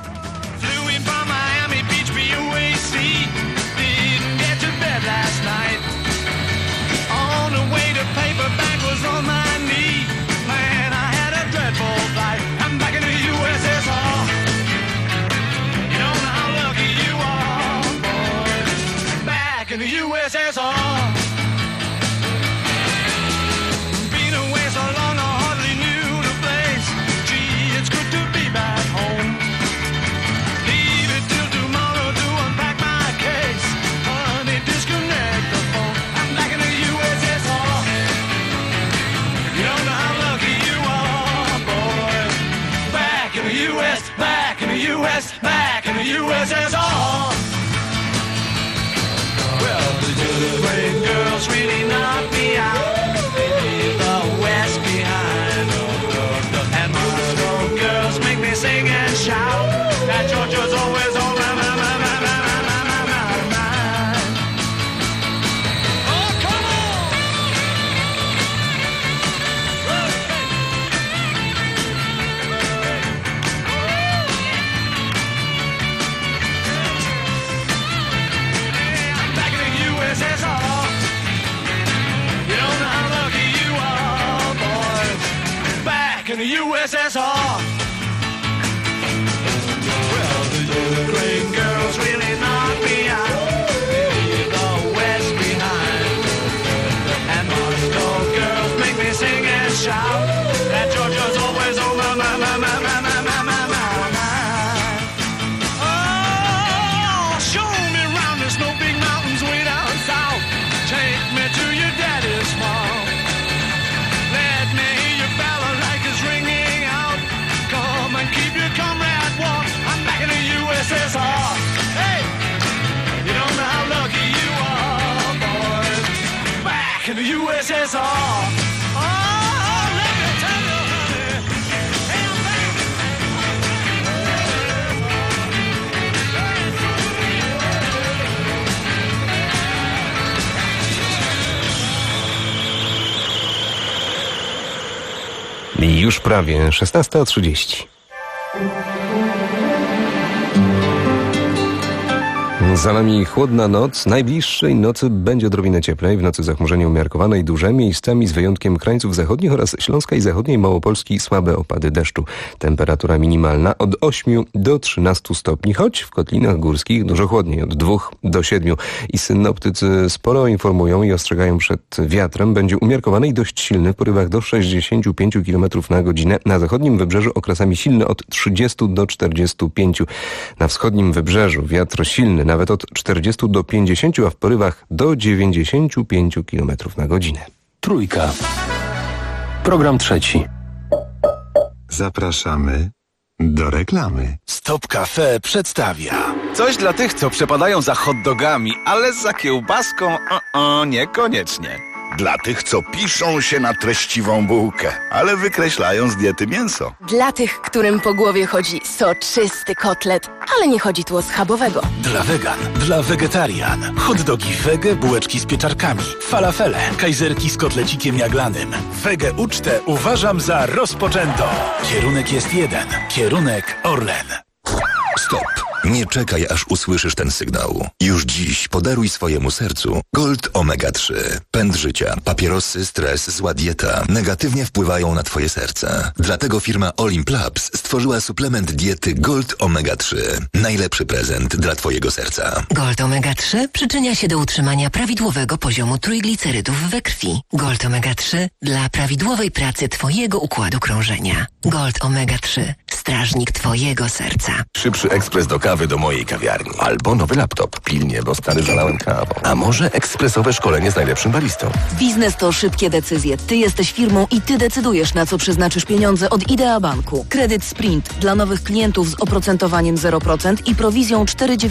In the USSR. Been away so long I hardly knew the place. Gee, it's good to be back home. Leave it till tomorrow to unpack my case. Honey, disconnect the phone. I'm back in the USSR. You don't know how lucky you are, boy. Back in the US, back in the US, back in the USSR. Well, the great girls really knock me out. They leave the West behind. And Moscow girls make me sing and shout. That Georgia's always on my mind. Oh, come on! I'm back in the USSR. You don't know how lucky you are, boys. Back in the USSR. Well, the great girls really knock me out. They leave the West behind. And Moscow girls make me sing and shout. That Georgia's always on my mind. Oh, show me round the snow big mountains way down south. Take me to your daddy's farm. Let me hear your balalaika's ringing out. the USSR. Oh, let me tell you, honey. Hey, I'm back. I już prawie 16:30. Za nami chłodna noc. Najbliższej nocy będzie odrobinę cieplej. W nocy zachmurzenie umiarkowane i duże. Miejscami z wyjątkiem krańców zachodnich oraz Śląska i Zachodniej Małopolski słabe opady deszczu. Temperatura minimalna od 8 do 13 stopni, choć w kotlinach górskich dużo chłodniej, od 2 do 7. I synoptycy sporo informują i ostrzegają przed wiatrem. Będzie umiarkowany i dość silny w porywach do 65 km na godzinę. Na zachodnim wybrzeżu okresami silny od 30 do 45. Na wschodnim wybrzeżu wiatr silny nawet od 40 do 50, a w porywach do 95 km na godzinę. Trójka. Program trzeci. Zapraszamy do reklamy. Stop Cafe przedstawia. Coś dla tych, co przepadają za hot dogami, ale za kiełbaską niekoniecznie. Dla tych, co piszą się na treściwą bułkę, ale wykreślają z diety mięso. Dla tych, którym po głowie chodzi soczysty kotlet, ale nie chodzi tu o schabowego. Dla wegan, dla wegetarian. Hot dogi wege, bułeczki z pieczarkami, falafele, kajzerki z kotlecikiem jaglanym. Wege ucztę uważam za rozpoczętą. Kierunek jest jeden. Kierunek Orlen. Stop! Nie czekaj, aż usłyszysz ten sygnał. Już dziś podaruj swojemu sercu Gold Omega 3. Pęd życia, papierosy, stres, zła dieta negatywnie wpływają na twoje serce. Dlatego firma Olimp Labs stworzyła suplement diety Gold Omega 3. Najlepszy prezent dla twojego serca. Gold Omega 3 przyczynia się do utrzymania prawidłowego poziomu trójglicerydów we krwi. Gold Omega 3 dla prawidłowej pracy twojego układu krążenia. Gold Omega 3. Strażnik twojego serca. Szybszy ekspres do kawy do mojej kawiarni. Albo nowy laptop. Pilnie, bo stary zalałem kawą. A może ekspresowe szkolenie z najlepszym baristą. Biznes to szybkie decyzje. Ty jesteś firmą i ty decydujesz, na co przeznaczysz pieniądze od Idea Banku. Kredyt Sprint dla nowych klientów z oprocentowaniem 0% i prowizją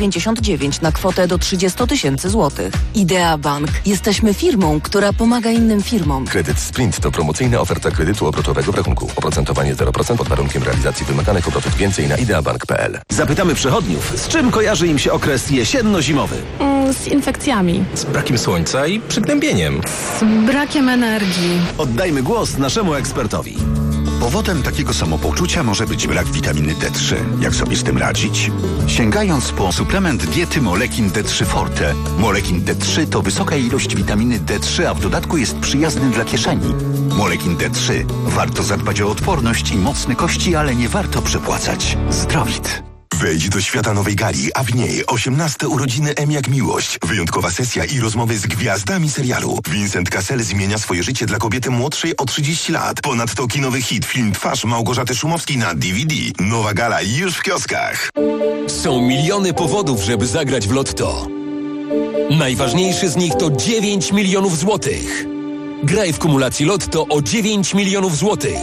4,99 na kwotę do 30 000 złotych. Idea Bank. Jesteśmy firmą, która pomaga innym firmom. Kredyt Sprint to promocyjna oferta kredytu obrotowego w rachunku. Oprocentowanie 0% pod warunkiem realizacji wymaganych obrotów. Więcej na ideabank.pl. Zapytamy przechodniów, z czym kojarzy im się okres jesienno-zimowy? Z infekcjami. Z brakiem słońca i przygnębieniem. Z brakiem energii. Oddajmy głos naszemu ekspertowi. Powodem takiego samopoczucia może być brak witaminy D3. Jak sobie z tym radzić? Sięgając po suplement diety Molekin D3 Forte. Molekin D3 to wysoka ilość witaminy D3, a w dodatku jest przyjazny dla kieszeni. Molekin D3. Warto zadbać o odporność i mocne kości, ale nie warto przepłacać. Zdrowit. Wejdź do świata nowej gali, a w niej 18 urodziny M jak miłość. Wyjątkowa sesja i rozmowy z gwiazdami serialu. Vincent Cassel zmienia swoje życie dla kobiety młodszej o 30 lat. Ponadto kinowy hit, film Twarz Małgorzaty Szumowskiej na DVD. Nowa gala już w kioskach. Są miliony powodów, żeby zagrać w Lotto. Najważniejszy z nich to 9 milionów złotych. Graj w kumulacji Lotto o 9 milionów złotych.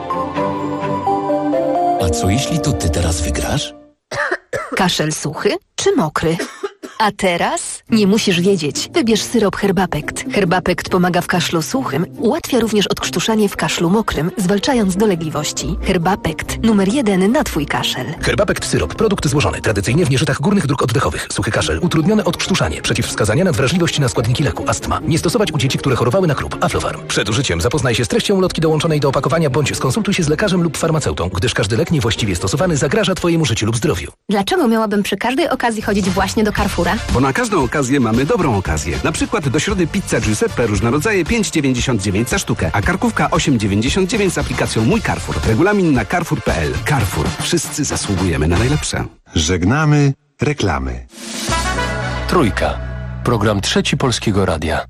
A co jeśli to ty teraz wygrasz? Kaszel suchy czy mokry? A teraz nie musisz wiedzieć. Wybierz syrop Herbapekt. Herbapekt pomaga w kaszlu suchym, ułatwia również odkrztuszanie w kaszlu mokrym, zwalczając dolegliwości. Herbapekt. Numer 1 na twój kaszel. Herbapekt syrop. Produkt złożony tradycyjnie w nieżytach górnych dróg oddechowych. Suchy kaszel. Utrudnione odkrztuszanie. Przeciwwskazania na wrażliwość na składniki leku. Astma. Nie stosować u dzieci, które chorowały na krób. Aflofarm. Przed użyciem zapoznaj się z treścią ulotki dołączonej do opakowania bądź skonsultuj się z lekarzem lub farmaceutą, gdyż każdy lek niewłaściwie stosowany zagraża twojemu życiu lub zdrowiu. Dlaczego miałabym przy każdej okazji chodzić właśnie do Carrefoura? Bo na każdą okazję mamy dobrą okazję. Na przykład do środy pizza Giuseppe różne rodzaje 5,99 za sztukę, a karkówka 8,99 z aplikacją Mój Carrefour. Regulamin na carrefour.pl. Carrefour. Wszyscy zasługujemy na najlepsze. Żegnamy reklamy. Trójka. Program trzeci Polskiego Radia.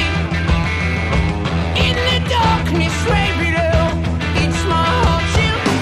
It's my heart you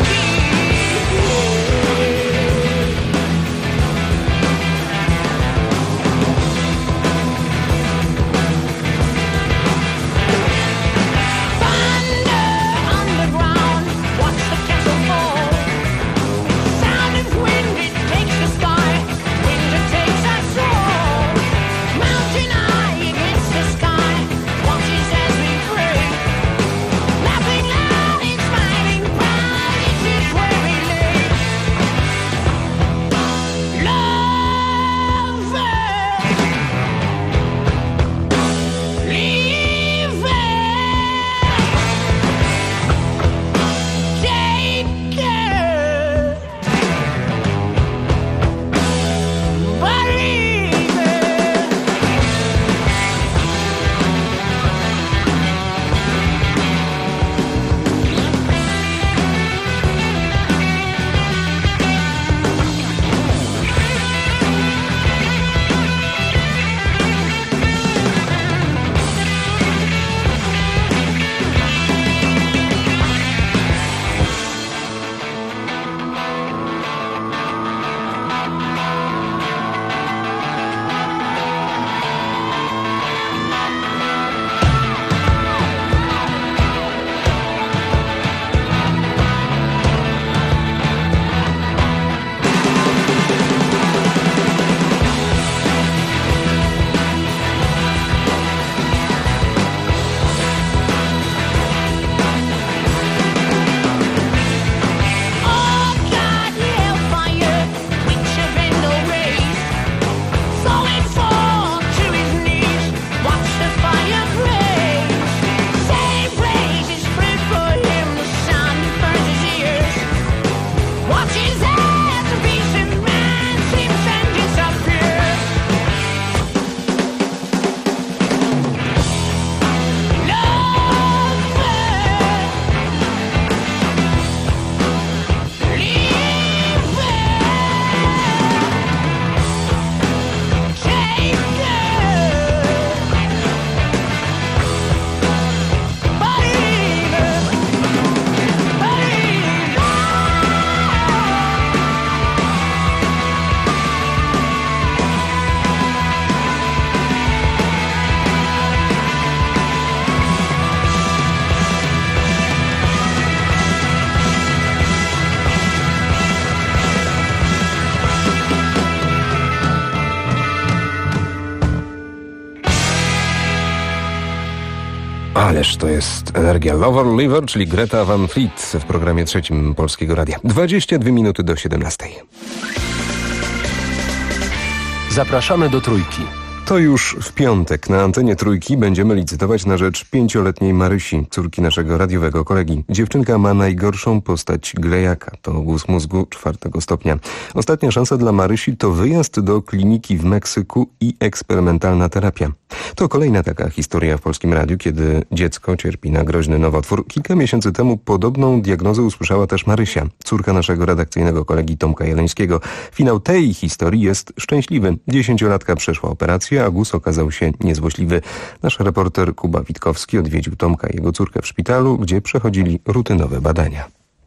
Ależ to jest energia. Lover Liver, czyli Greta Van Fleet w programie trzecim Polskiego Radia. 22 minuty do 17. Zapraszamy do Trójki. To już w piątek na antenie Trójki będziemy licytować na rzecz 5-letniej Marysi, córki naszego radiowego kolegi. Dziewczynka ma najgorszą postać glejaka. To guz mózgu 4 stopnia. Ostatnia szansa dla Marysi to wyjazd do kliniki w Meksyku i eksperymentalna terapia. To kolejna taka historia w Polskim Radiu, kiedy dziecko cierpi na groźny nowotwór. Kilka miesięcy temu podobną diagnozę usłyszała też Marysia, córka naszego redakcyjnego kolegi Tomka Jeleńskiego. Finał tej historii jest szczęśliwy. 10-latka przeszła operację, a guz okazał się niezłośliwy. Nasz reporter Kuba Witkowski odwiedził Tomka i jego córkę w szpitalu, gdzie przechodzili rutynowe badania.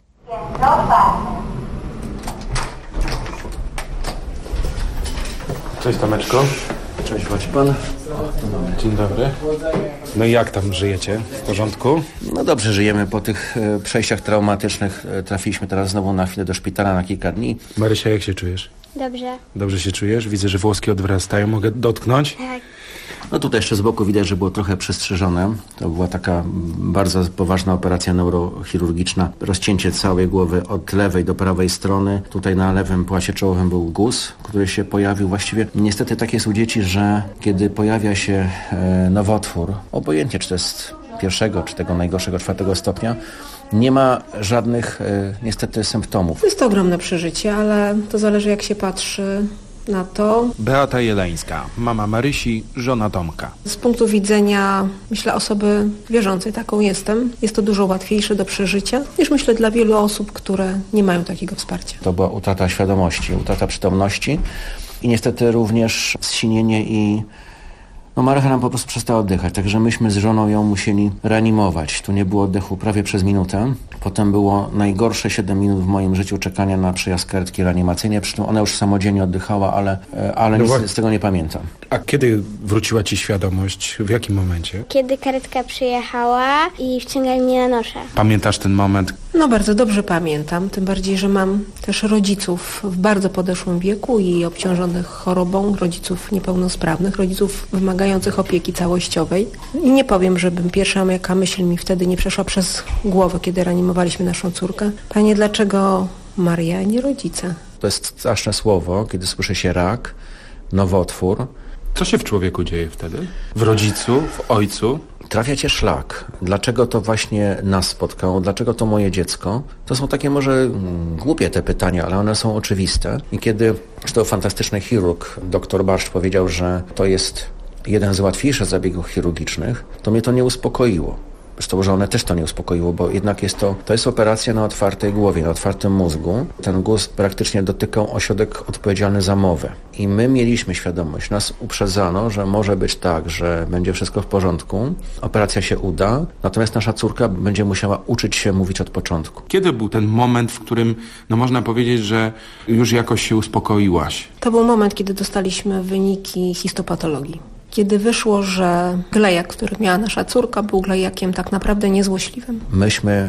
Cześć Tomeczko. Cześć, chodź pan. Dzień dobry. No i jak tam żyjecie? W porządku? No dobrze, żyjemy po tych przejściach traumatycznych. Trafiliśmy teraz znowu na chwilę do szpitala na kilka dni. Marysia, jak się czujesz? Dobrze. Dobrze się czujesz? Widzę, że włoski odwrastają. Mogę dotknąć? Tak. No tutaj jeszcze z boku widać, że było trochę przestrzeżone. To była taka bardzo poważna operacja neurochirurgiczna. Rozcięcie całej głowy od lewej do prawej strony. Tutaj na lewym płasie czołowym był guz, który się pojawił. Właściwie niestety tak jest u dzieci, że kiedy pojawia się nowotwór, obojętnie czy to jest 1. czy tego najgorszego 4 stopnia, nie ma żadnych niestety symptomów. To jest to ogromne przeżycie, ale to zależy jak się patrzy na to. Beata Jeleńska, mama Marysi, żona Tomka. Z punktu widzenia, myślę, osoby wierzącej, taką jestem, jest to dużo łatwiejsze do przeżycia niż myślę dla wielu osób, które nie mają takiego wsparcia. To była utrata świadomości, utrata przytomności i niestety również zsinienie i Marycha nam po prostu przestała oddychać, także myśmy z żoną ją musieli reanimować. Tu nie było oddechu prawie przez minutę. Potem było najgorsze 7 minut w moim życiu czekania na przyjazd karetki reanimacyjnej. Przy tym ona już samodzielnie oddychała, ale nic z tego nie pamiętam. A kiedy wróciła ci świadomość? W jakim momencie? Kiedy karetka przyjechała i wciągali mnie na noszę. Pamiętasz ten moment? No bardzo dobrze pamiętam, tym bardziej, że mam też rodziców w bardzo podeszłym wieku i obciążonych chorobą, rodziców niepełnosprawnych, rodziców wymagających opieki całościowej. I nie powiem, żebym pierwsza jaka myśl mi wtedy nie przeszła przez głowę, kiedy reanimowaliśmy naszą córkę. Panie, dlaczego Maria, nie rodzice? To jest straszne słowo, kiedy słyszy się rak, nowotwór. Co się w człowieku dzieje wtedy? W rodzicu, w ojcu? Trafia cię szlak. Dlaczego to właśnie nas spotkało? Dlaczego to moje dziecko? To są takie może głupie te pytania, ale one są oczywiste. I kiedy to fantastyczny chirurg, dr Barszcz, powiedział, że to jest jeden z łatwiejszych zabiegów chirurgicznych, to mnie to nie uspokoiło. Zresztą żonę też to nie uspokoiło, bo jednak to jest operacja na otwartej głowie, na otwartym mózgu. Ten guz praktycznie dotykał ośrodek odpowiedzialny za mowę. I my mieliśmy świadomość, nas uprzedzano, że może być tak, że będzie wszystko w porządku, operacja się uda, natomiast nasza córka będzie musiała uczyć się mówić od początku. Kiedy był ten moment, w którym można powiedzieć, że już jakoś się uspokoiłaś? To był moment, kiedy dostaliśmy wyniki histopatologii. Kiedy wyszło, że glejak, który miała nasza córka, był glejakiem tak naprawdę niezłośliwym. Myśmy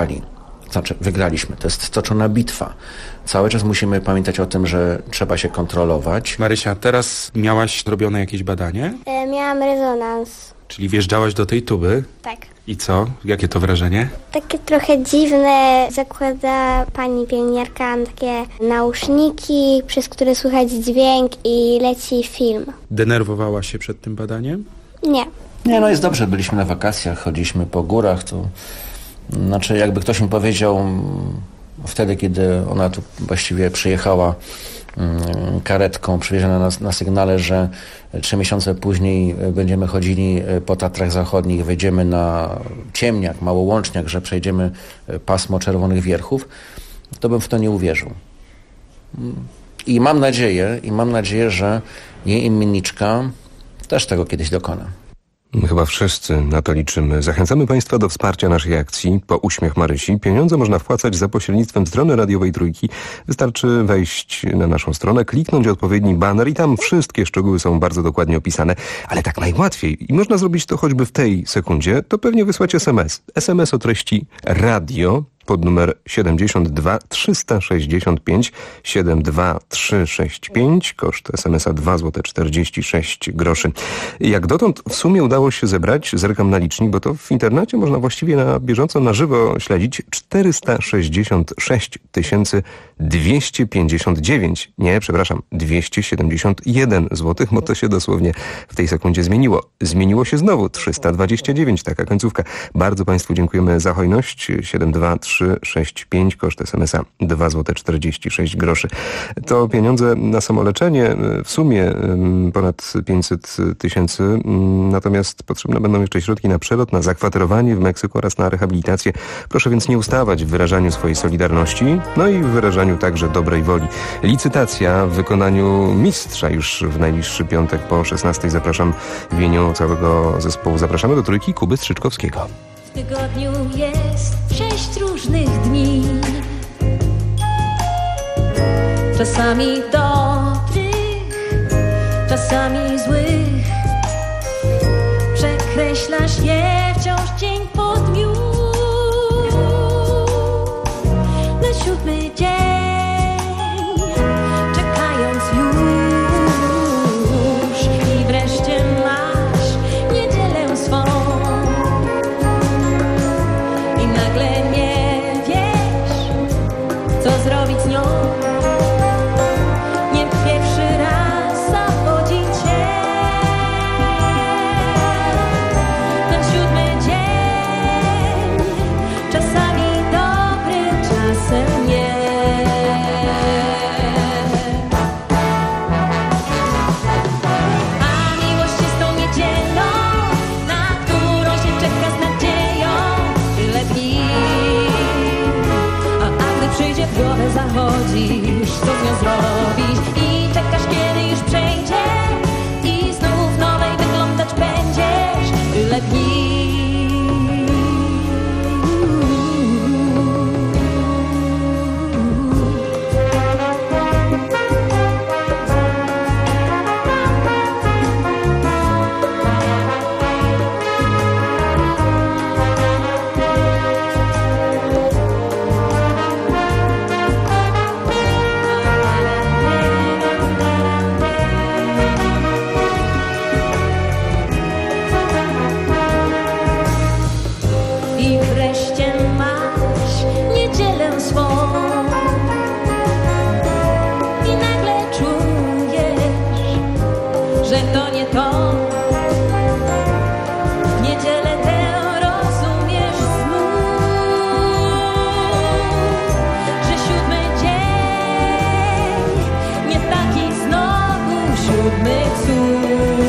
wygraliśmy. To jest stoczona bitwa. Cały czas musimy pamiętać o tym, że trzeba się kontrolować. Marysia, teraz miałaś zrobione jakieś badanie? Miałam rezonans. Czyli wjeżdżałaś do tej tuby? Tak. I co? Jakie to wrażenie? Takie trochę dziwne. Zakłada pani pielęgniarka takie nauszniki, przez które słychać dźwięk i leci film. Denerwowałaś się przed tym badaniem? Nie. Nie, no jest dobrze. Byliśmy na wakacjach, chodziliśmy po górach. To znaczy, jakby ktoś mi powiedział wtedy, kiedy ona tu właściwie przyjechała karetką przywieziona na sygnale, że 3 miesiące później będziemy chodzili po Tatrach Zachodnich, wejdziemy na Ciemniak, Małołączniak, że przejdziemy pasmo Czerwonych Wierchów, to bym w to nie uwierzył. I mam nadzieję, że jej imienniczka też tego kiedyś dokona. Chyba wszyscy na to liczymy. Zachęcamy Państwa do wsparcia naszej akcji Po Uśmiech Marysi. Pieniądze można wpłacać za pośrednictwem strony radiowej Trójki. Wystarczy wejść na naszą stronę, kliknąć odpowiedni baner i tam wszystkie szczegóły są bardzo dokładnie opisane. Ale tak najłatwiej, i można zrobić to choćby w tej sekundzie, to pewnie wysłać SMS. SMS o treści radio, pod numer 72 365 72365, koszt SMS-a 2,46 zł. Jak dotąd w sumie udało się zebrać, zerkam na licznik, bo to w internecie można właściwie na bieżąco, na żywo śledzić, 466 259, 271 zł, bo to się dosłownie w tej sekundzie zmieniło. Zmieniło się znowu, 329, taka końcówka. Bardzo Państwu dziękujemy za hojność. 72365, koszt SMS-a 2,46 zł. To pieniądze na samoleczenie, w sumie ponad 500 000, natomiast potrzebne będą jeszcze środki na przelot, na zakwaterowanie w Meksyku oraz na rehabilitację. Proszę więc nie ustawać w wyrażaniu swojej solidarności, no i w wyrażaniu także dobrej woli. Licytacja w wykonaniu mistrza już w najbliższy piątek po 16:00. Zapraszam w imieniu całego zespołu. Zapraszamy do trójki Kuby Strzyczkowskiego. W tygodniu jest 6 różnych dni, czasami dobrych, czasami złych. Przekreślasz je wciąż dzień po dniu. Na 7. dzień, czekając już, i wreszcie masz niedzielę swą. I nagle nie wiesz, co zrobić z nią. Nie pierwszy raz zawodzi cię. Ten 7. dzień, czasami dobry, czasem nie. A miłość jest tą niedzielą, na którą się czeka z nadzieją tyle dni. A gdy przyjdzie w głowę zachodzisz, co z nią zrobić, i czekasz, kiedy już przejdzie, i znów nowej wyglądać będziesz tyle dni. I wreszcie masz niedzielę swą. I nagle czujesz, że to nie to. W niedzielę tę rozumiesz znów, że 7. dzień nie taki znowu 7. cud.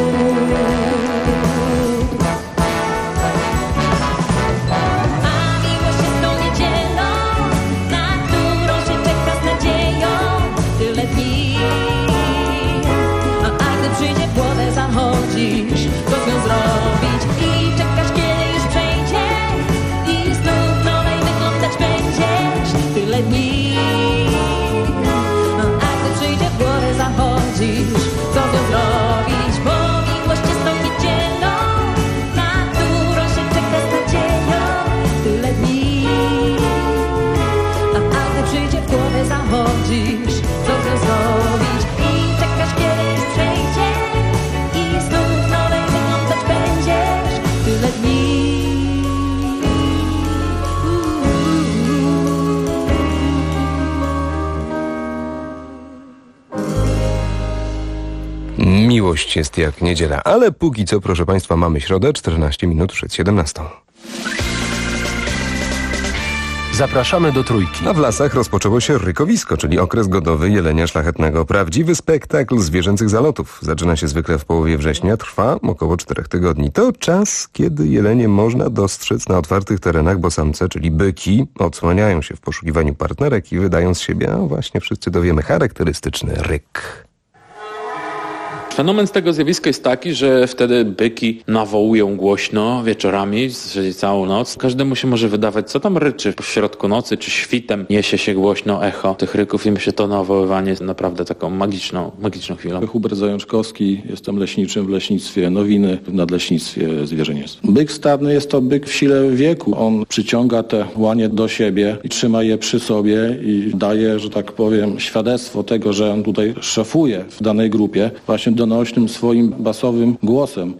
Przyjdzie w głowę zachodzisz, co z nią zrobić, i czekasz, kiedy już przejdzie, i znów nowej wyglądać będziesz tyle dni. A gdy przyjdzie w głowę zachodzisz, co z nią zrobić, bo miłość jest tą niedzielą, na którą się czeka z nadzieją tyle dni. A gdy przyjdzie w głowę zachodzisz, co z nią zrobić, i czekasz, kiedy już przejdzie, i znów nowej wyglądać będziesz tyle dni. Miłość jest jak niedziela, ale póki co, proszę Państwa, mamy środę, 14 minut przed 17:00. Zapraszamy do trójki. A w lasach rozpoczęło się rykowisko, czyli okres godowy jelenia szlachetnego. Prawdziwy spektakl zwierzęcych zalotów. Zaczyna się zwykle w połowie września, trwa około 4 tygodni. To czas, kiedy jelenie można dostrzec na otwartych terenach, bo samce, czyli byki, odsłaniają się w poszukiwaniu partnerek i wydają z siebie, a właśnie wszyscy dowiemy, charakterystyczny ryk. Fenomen z tego zjawiska jest taki, że wtedy byki nawołują głośno wieczorami, całą noc. Każdemu się może wydawać, co tam ryczy w środku nocy, czy świtem niesie się głośno echo tych ryków i myślę, że to nawoływanie jest naprawdę taką magiczną chwilą. Hubert Zajączkowski, jestem leśniczym w leśnictwie Nowiny, w nadleśnictwie zwierzyniectwa. Byk stadny jest to byk w sile wieku. On przyciąga te łanie do siebie i trzyma je przy sobie i daje, że tak powiem, świadectwo tego, że on tutaj szefuje w danej grupie właśnie donośnym swoim basowym głosem.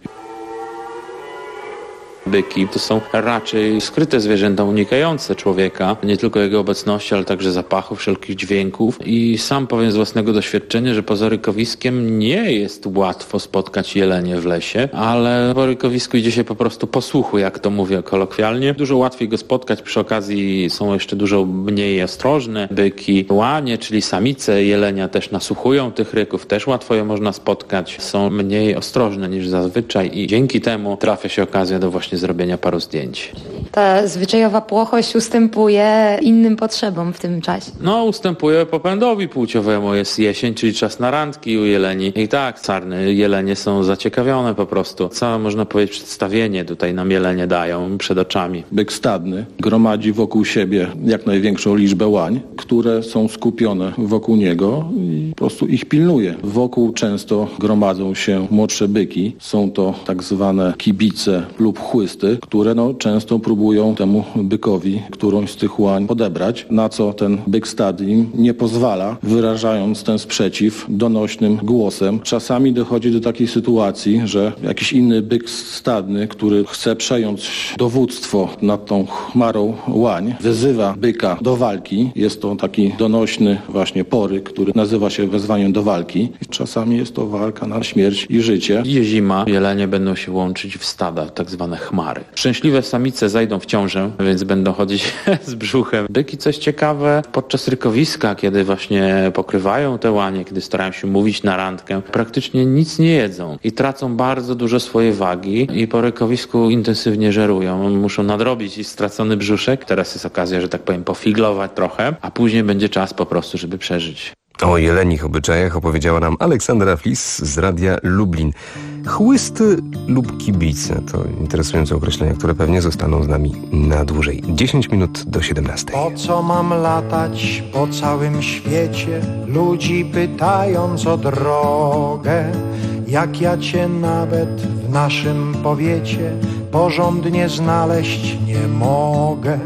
Byki to są raczej skryte zwierzęta unikające człowieka, nie tylko jego obecności, ale także zapachu, wszelkich dźwięków. I sam powiem z własnego doświadczenia, że poza rykowiskiem nie jest łatwo spotkać jelenie w lesie, ale po rykowisku idzie się po prostu po słuchu, jak to mówię kolokwialnie. Dużo łatwiej go spotkać, przy okazji są jeszcze dużo mniej ostrożne byki. Łanie, czyli samice jelenia też nasłuchują tych ryków, też łatwo je można spotkać. Są mniej ostrożne niż zazwyczaj i dzięki temu trafia się okazja do właśnie zrobienia paru zdjęć. Ta zwyczajowa płochość ustępuje innym potrzebom w tym czasie. Ustępuje popędowi płciowemu. Jest jesień, czyli czas na randki u jeleni. I tak, czarne jelenie są zaciekawione po prostu. Całe, można powiedzieć, przedstawienie tutaj nam jelenie dają przed oczami. Byk stadny gromadzi wokół siebie jak największą liczbę łań, które są skupione wokół niego i po prostu ich pilnuje. Wokół często gromadzą się młodsze byki. Są to tak zwane kibice lub chłysty, które często próbują temu bykowi którąś z tych łań odebrać, na co ten byk stadny im nie pozwala, wyrażając ten sprzeciw donośnym głosem. Czasami dochodzi do takiej sytuacji, że jakiś inny byk stadny, który chce przejąć dowództwo nad tą chmarą łań, wyzywa byka do walki. Jest to taki donośny właśnie poryk, który nazywa się wezwaniem do walki. I czasami jest to walka na śmierć i życie. Jest zima, jelenie będą się łączyć w stada, tak zwane chmary. Szczęśliwe samice zajdą w ciążę, więc będą chodzić z brzuchem. Byki, coś ciekawe, podczas rykowiska, kiedy właśnie pokrywają te łanie, kiedy starają się mówić na randkę, praktycznie nic nie jedzą i tracą bardzo dużo swojej wagi i po rykowisku intensywnie żerują. Muszą nadrobić i stracony brzuszek. Teraz jest okazja, że tak powiem, pofiglować trochę, a później będzie czas po prostu, żeby przeżyć. O jelenich obyczajach opowiedziała nam Aleksandra Flis z Radia Lublin. Chłysty lub kibice to interesujące określenia, które pewnie zostaną z nami na dłużej. 10 minut do 17. Po co mam latać po całym świecie, ludzi pytając o drogę, jak ja cię nawet w naszym powiecie porządnie znaleźć nie mogę.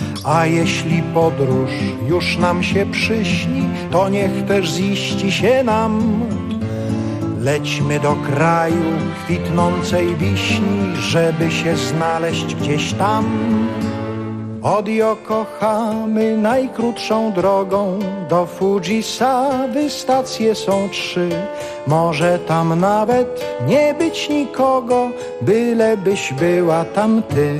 A jeśli podróż już nam się przyśni, to niech też ziści się nam. Lećmy do kraju kwitnącej wiśni, żeby się znaleźć gdzieś tam. Od Yokohamy najkrótszą drogą do Fujisawy stacje są 3. Może tam nawet nie być nikogo, bylebyś była tam ty.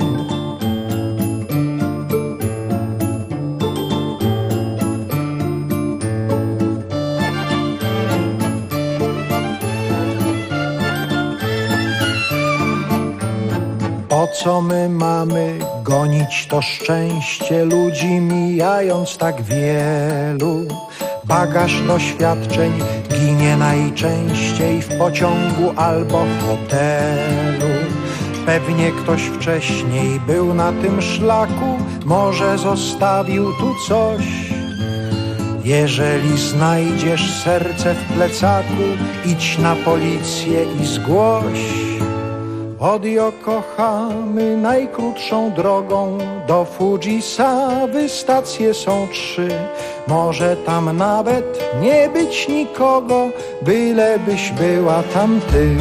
Po co my mamy gonić to szczęście ludzi, mijając tak wielu? Bagaż doświadczeń ginie najczęściej w pociągu albo w hotelu. Pewnie ktoś wcześniej był na tym szlaku, może zostawił tu coś. Jeżeli znajdziesz serce w plecaku, idź na policję i zgłoś. Od Yokohamy najkrótszą drogą do Fujisawy stacje są 3. Może tam nawet nie być nikogo, bylebyś była tam ty.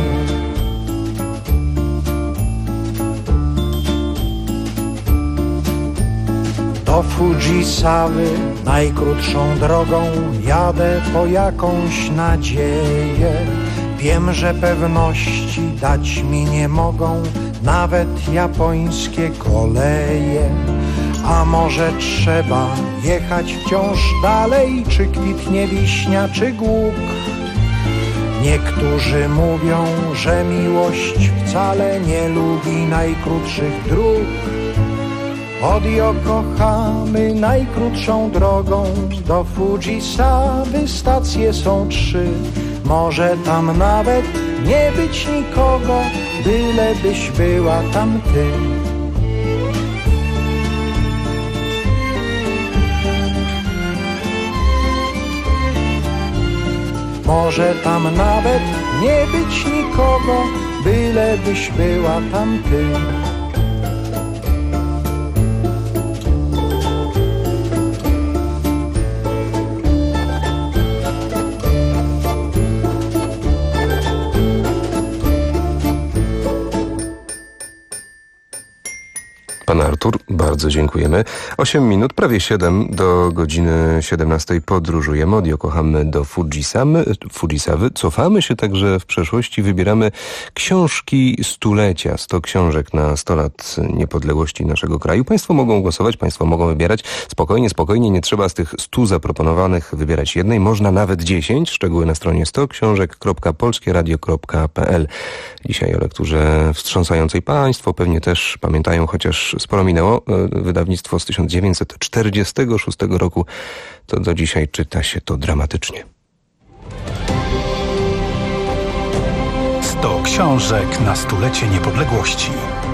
Do Fujisawy najkrótszą drogą jadę po jakąś nadzieję. Wiem, że pewności dać mi nie mogą nawet japońskie koleje. A może trzeba jechać wciąż dalej, czy kwitnie wiśnia, czy głuk? Niektórzy mówią, że miłość wcale nie lubi najkrótszych dróg. Od Yokohamy najkrótszą drogą do Fujisawy stacje są 3. Może tam nawet nie być nikogo, bylebyś była tam ty. Może tam nawet nie być nikogo, bylebyś była tam ty. Pan Artur, bardzo dziękujemy. 8 minut, prawie 7 do godziny 17 podróżujemy od Yokohamy do Fujisawy. Cofamy się także w przeszłości, wybieramy książki stulecia. 100 książek na 100 lat niepodległości naszego kraju. Państwo mogą głosować, państwo mogą wybierać. Spokojnie, nie trzeba z tych 100 zaproponowanych wybierać jednej, można nawet 10. Szczegóły na stronie 100książek.polskieradio.pl. Dzisiaj o lekturze wstrząsającej państwo pewnie też pamiętają, chociaż sporo minęło. Wydawnictwo z 1946 roku, to do dzisiaj czyta się to dramatycznie. 100 książek na stulecie niepodległości.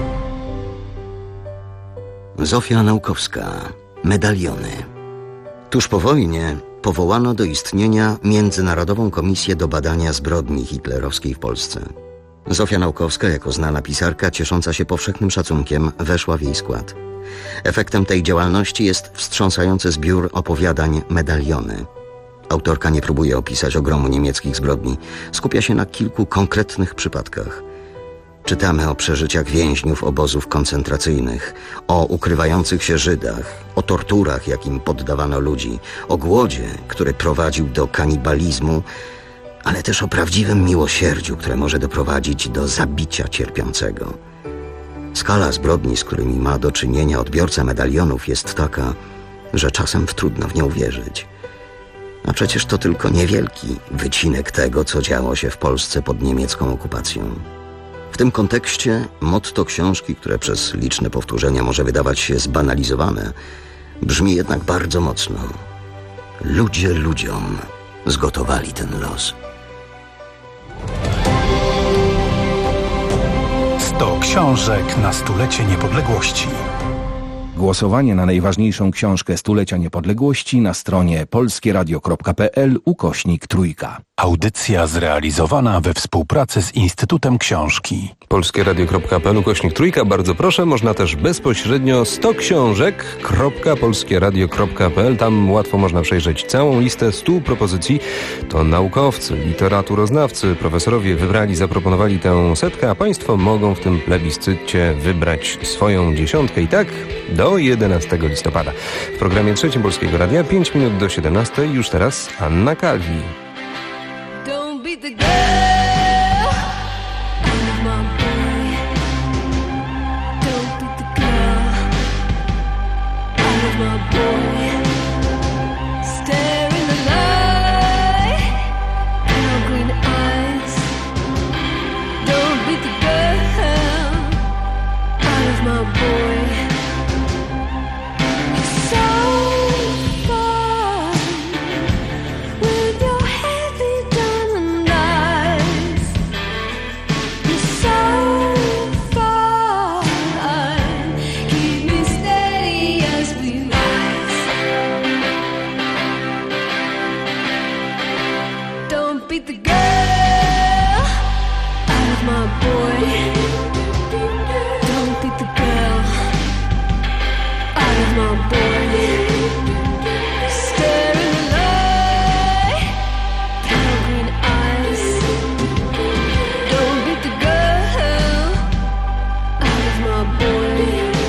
Zofia Naukowska. Medaliony. Tuż po wojnie powołano do istnienia Międzynarodową Komisję do Badania Zbrodni hitlerowskiej w Polsce. Zofia Naukowska, jako znana pisarka, ciesząca się powszechnym szacunkiem, weszła w jej skład. Efektem tej działalności jest wstrząsający zbiór opowiadań Medaliony. Autorka nie próbuje opisać ogromu niemieckich zbrodni. Skupia się na kilku konkretnych przypadkach. Czytamy o przeżyciach więźniów obozów koncentracyjnych, o ukrywających się Żydach, o torturach, jakim poddawano ludzi, o głodzie, który prowadził do kanibalizmu, ale też o prawdziwym miłosierdziu, które może doprowadzić do zabicia cierpiącego. Skala zbrodni, z którymi ma do czynienia odbiorca medalionów, jest taka, że czasem trudno w nią wierzyć. A przecież to tylko niewielki wycinek tego, co działo się w Polsce pod niemiecką okupacją. W tym kontekście motto książki, które przez liczne powtórzenia może wydawać się zbanalizowane, brzmi jednak bardzo mocno. Ludzie ludziom zgotowali ten los. 100 książek na stulecie niepodległości. Głosowanie na najważniejszą książkę stulecia niepodległości na stronie polskieradio.pl/3. Audycja zrealizowana we współpracy z Instytutem Książki. polskieradio.pl/3. Bardzo proszę, można też bezpośrednio 100 książek.polskieradio.pl. Tam łatwo można przejrzeć całą listę 100 propozycji. To naukowcy, literaturoznawcy, profesorowie wybrali, zaproponowali tę setkę, a państwo mogą w tym plebiscycie wybrać swoją dziesiątkę. I tak do 11 listopada. W programie trzecim Polskiego Radia 5 minut do 17. Już teraz Anna Kalwi. Don't be the girl out of my boy. Don't be the girl out of my boy. Stare in the light, pale green eyes. Don't be the girl out of my boy. You're so far with your heavy diamond eyes. You're so far, keep me steady as we rise. Don't beat the girl out of my boy. Don't beat the girl out of my boy. Stare in the light, pale green eyes. Don't beat the girl out of my boy.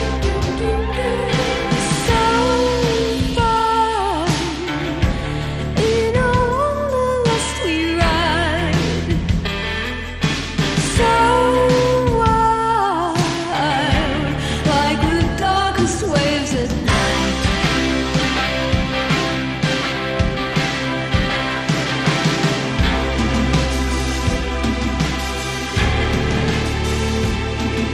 So far in a wanderlust we ride. So wild, like the darkest waves at night.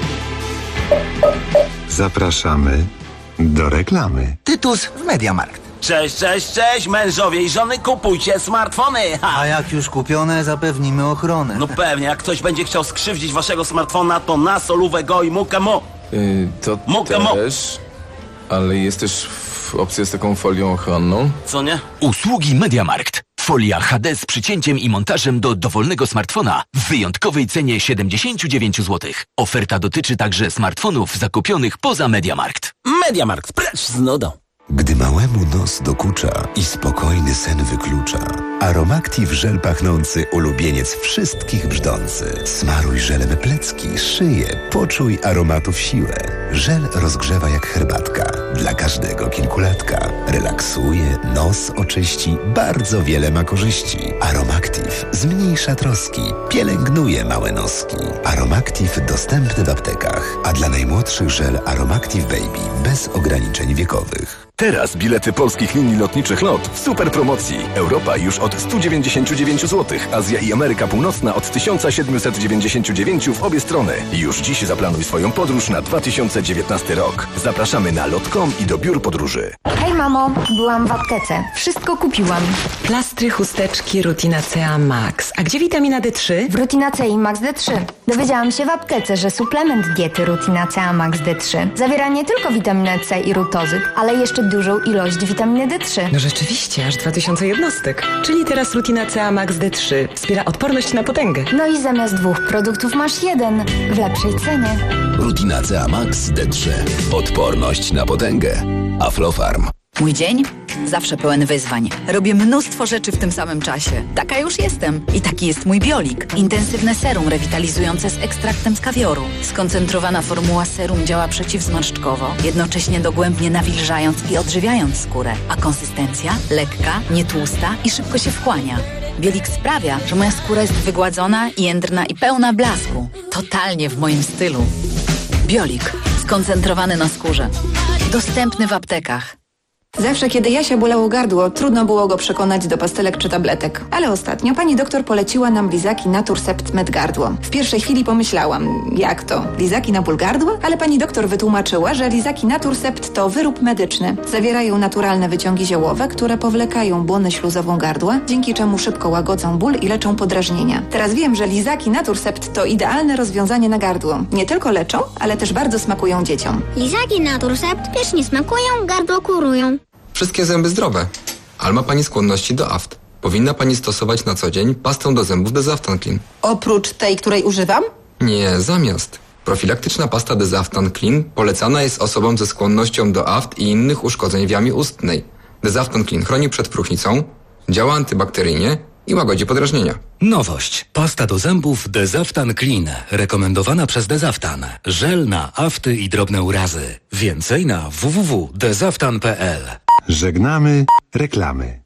Zapraszamy do reklamy. Tytus w Mediamarkt. Cześć, cześć, cześć, mężowie i żony, kupujcie smartfony! A jak już kupione, zapewnimy ochronę. No pewnie, jak ktoś będzie chciał skrzywdzić waszego smartfona, to na solówę go i mukę mo. To Mukę mo. też, ale jest też opcja z taką folią ochronną. Co nie? Usługi MediaMarkt. Folia HD z przycięciem i montażem do dowolnego smartfona w wyjątkowej cenie 79 zł. Oferta dotyczy także smartfonów zakupionych poza MediaMarkt. MediaMarkt, precz z nudą. Gdy małemu nos dokucza i spokojny sen wyklucza, Aromactive żel pachnący ulubieniec wszystkich brzdący. Smaruj żelem plecki, szyję, poczuj aromatów siłę. Żel rozgrzewa jak herbatka, dla każdego kilkulatka. Relaksuje, nos oczyści, bardzo wiele ma korzyści. Aromactive zmniejsza troski, pielęgnuje małe noski. Aromactive dostępny w aptekach, a dla najmłodszych żel Aromactive Baby bez ograniczeń wiekowych. Teraz bilety polskich linii lotniczych LOT w super promocji. Europa już od 199 zł, Azja i Ameryka Północna od 1799 w obie strony. Już dziś zaplanuj swoją podróż na 2019 rok. Zapraszamy na lot.com i do biur podróży. Hej mamo, byłam w aptece. Wszystko kupiłam. Plastry, chusteczki, Rutina CA Max. A gdzie witamina D3? W Rutina CI Max D3. Dowiedziałam się w aptece, że suplement diety Rutina CA Max D3 zawiera nie tylko witaminę C i rutozyt, ale jeszcze dużą ilość witaminy D3. No rzeczywiście, aż 2000 jednostek. Czyli teraz Rutina CA Max D3 wspiera odporność na potęgę. No i zamiast 2 produktów masz 1 w lepszej cenie. Rutina CA Max D3. Odporność na potęgę. Aflofarm. Mój dzień? Zawsze pełen wyzwań. Robię mnóstwo rzeczy w tym samym czasie. Taka już jestem. I taki jest mój Biolik. Intensywne serum rewitalizujące z ekstraktem z kawioru. Skoncentrowana formuła serum działa przeciwzmarszczkowo, jednocześnie dogłębnie nawilżając i odżywiając skórę. A konsystencja? Lekka, nietłusta i szybko się wchłania. Biolik sprawia, że moja skóra jest wygładzona, jędrna i pełna blasku. Totalnie w moim stylu. Biolik. Skoncentrowany na skórze. Dostępny w aptekach. Zawsze, kiedy Jasia bolało gardło, trudno było go przekonać do pastelek czy tabletek. Ale ostatnio pani doktor poleciła nam lizaki Naturcept Med Gardło. W pierwszej chwili pomyślałam, jak to? Lizaki na ból gardła? Ale pani doktor wytłumaczyła, że lizaki Naturcept to wyrób medyczny. Zawierają naturalne wyciągi ziołowe, które powlekają błonę śluzową gardła, dzięki czemu szybko łagodzą ból i leczą podrażnienia. Teraz wiem, że lizaki Naturcept to idealne rozwiązanie na gardło. Nie tylko leczą, ale też bardzo smakują dzieciom. Lizaki Naturcept pysznie smakują, gardło kurują. Wszystkie zęby zdrowe. Ale ma pani skłonności do aft. Powinna pani stosować na co dzień pastę do zębów Dezaftan Clean. Oprócz tej, której używam? Nie, zamiast. Profilaktyczna pasta Dezaftan Clean polecana jest osobom ze skłonnością do aft i innych uszkodzeń w jamie ustnej. Dezaftan Clean chroni przed próchnicą, działa antybakteryjnie i łagodzi podrażnienia. Nowość. Pasta do zębów Dezaftan Clean. Rekomendowana przez Dezaftan. Żel na afty i drobne urazy. Więcej na www.dezaftan.pl. Żegnamy reklamy.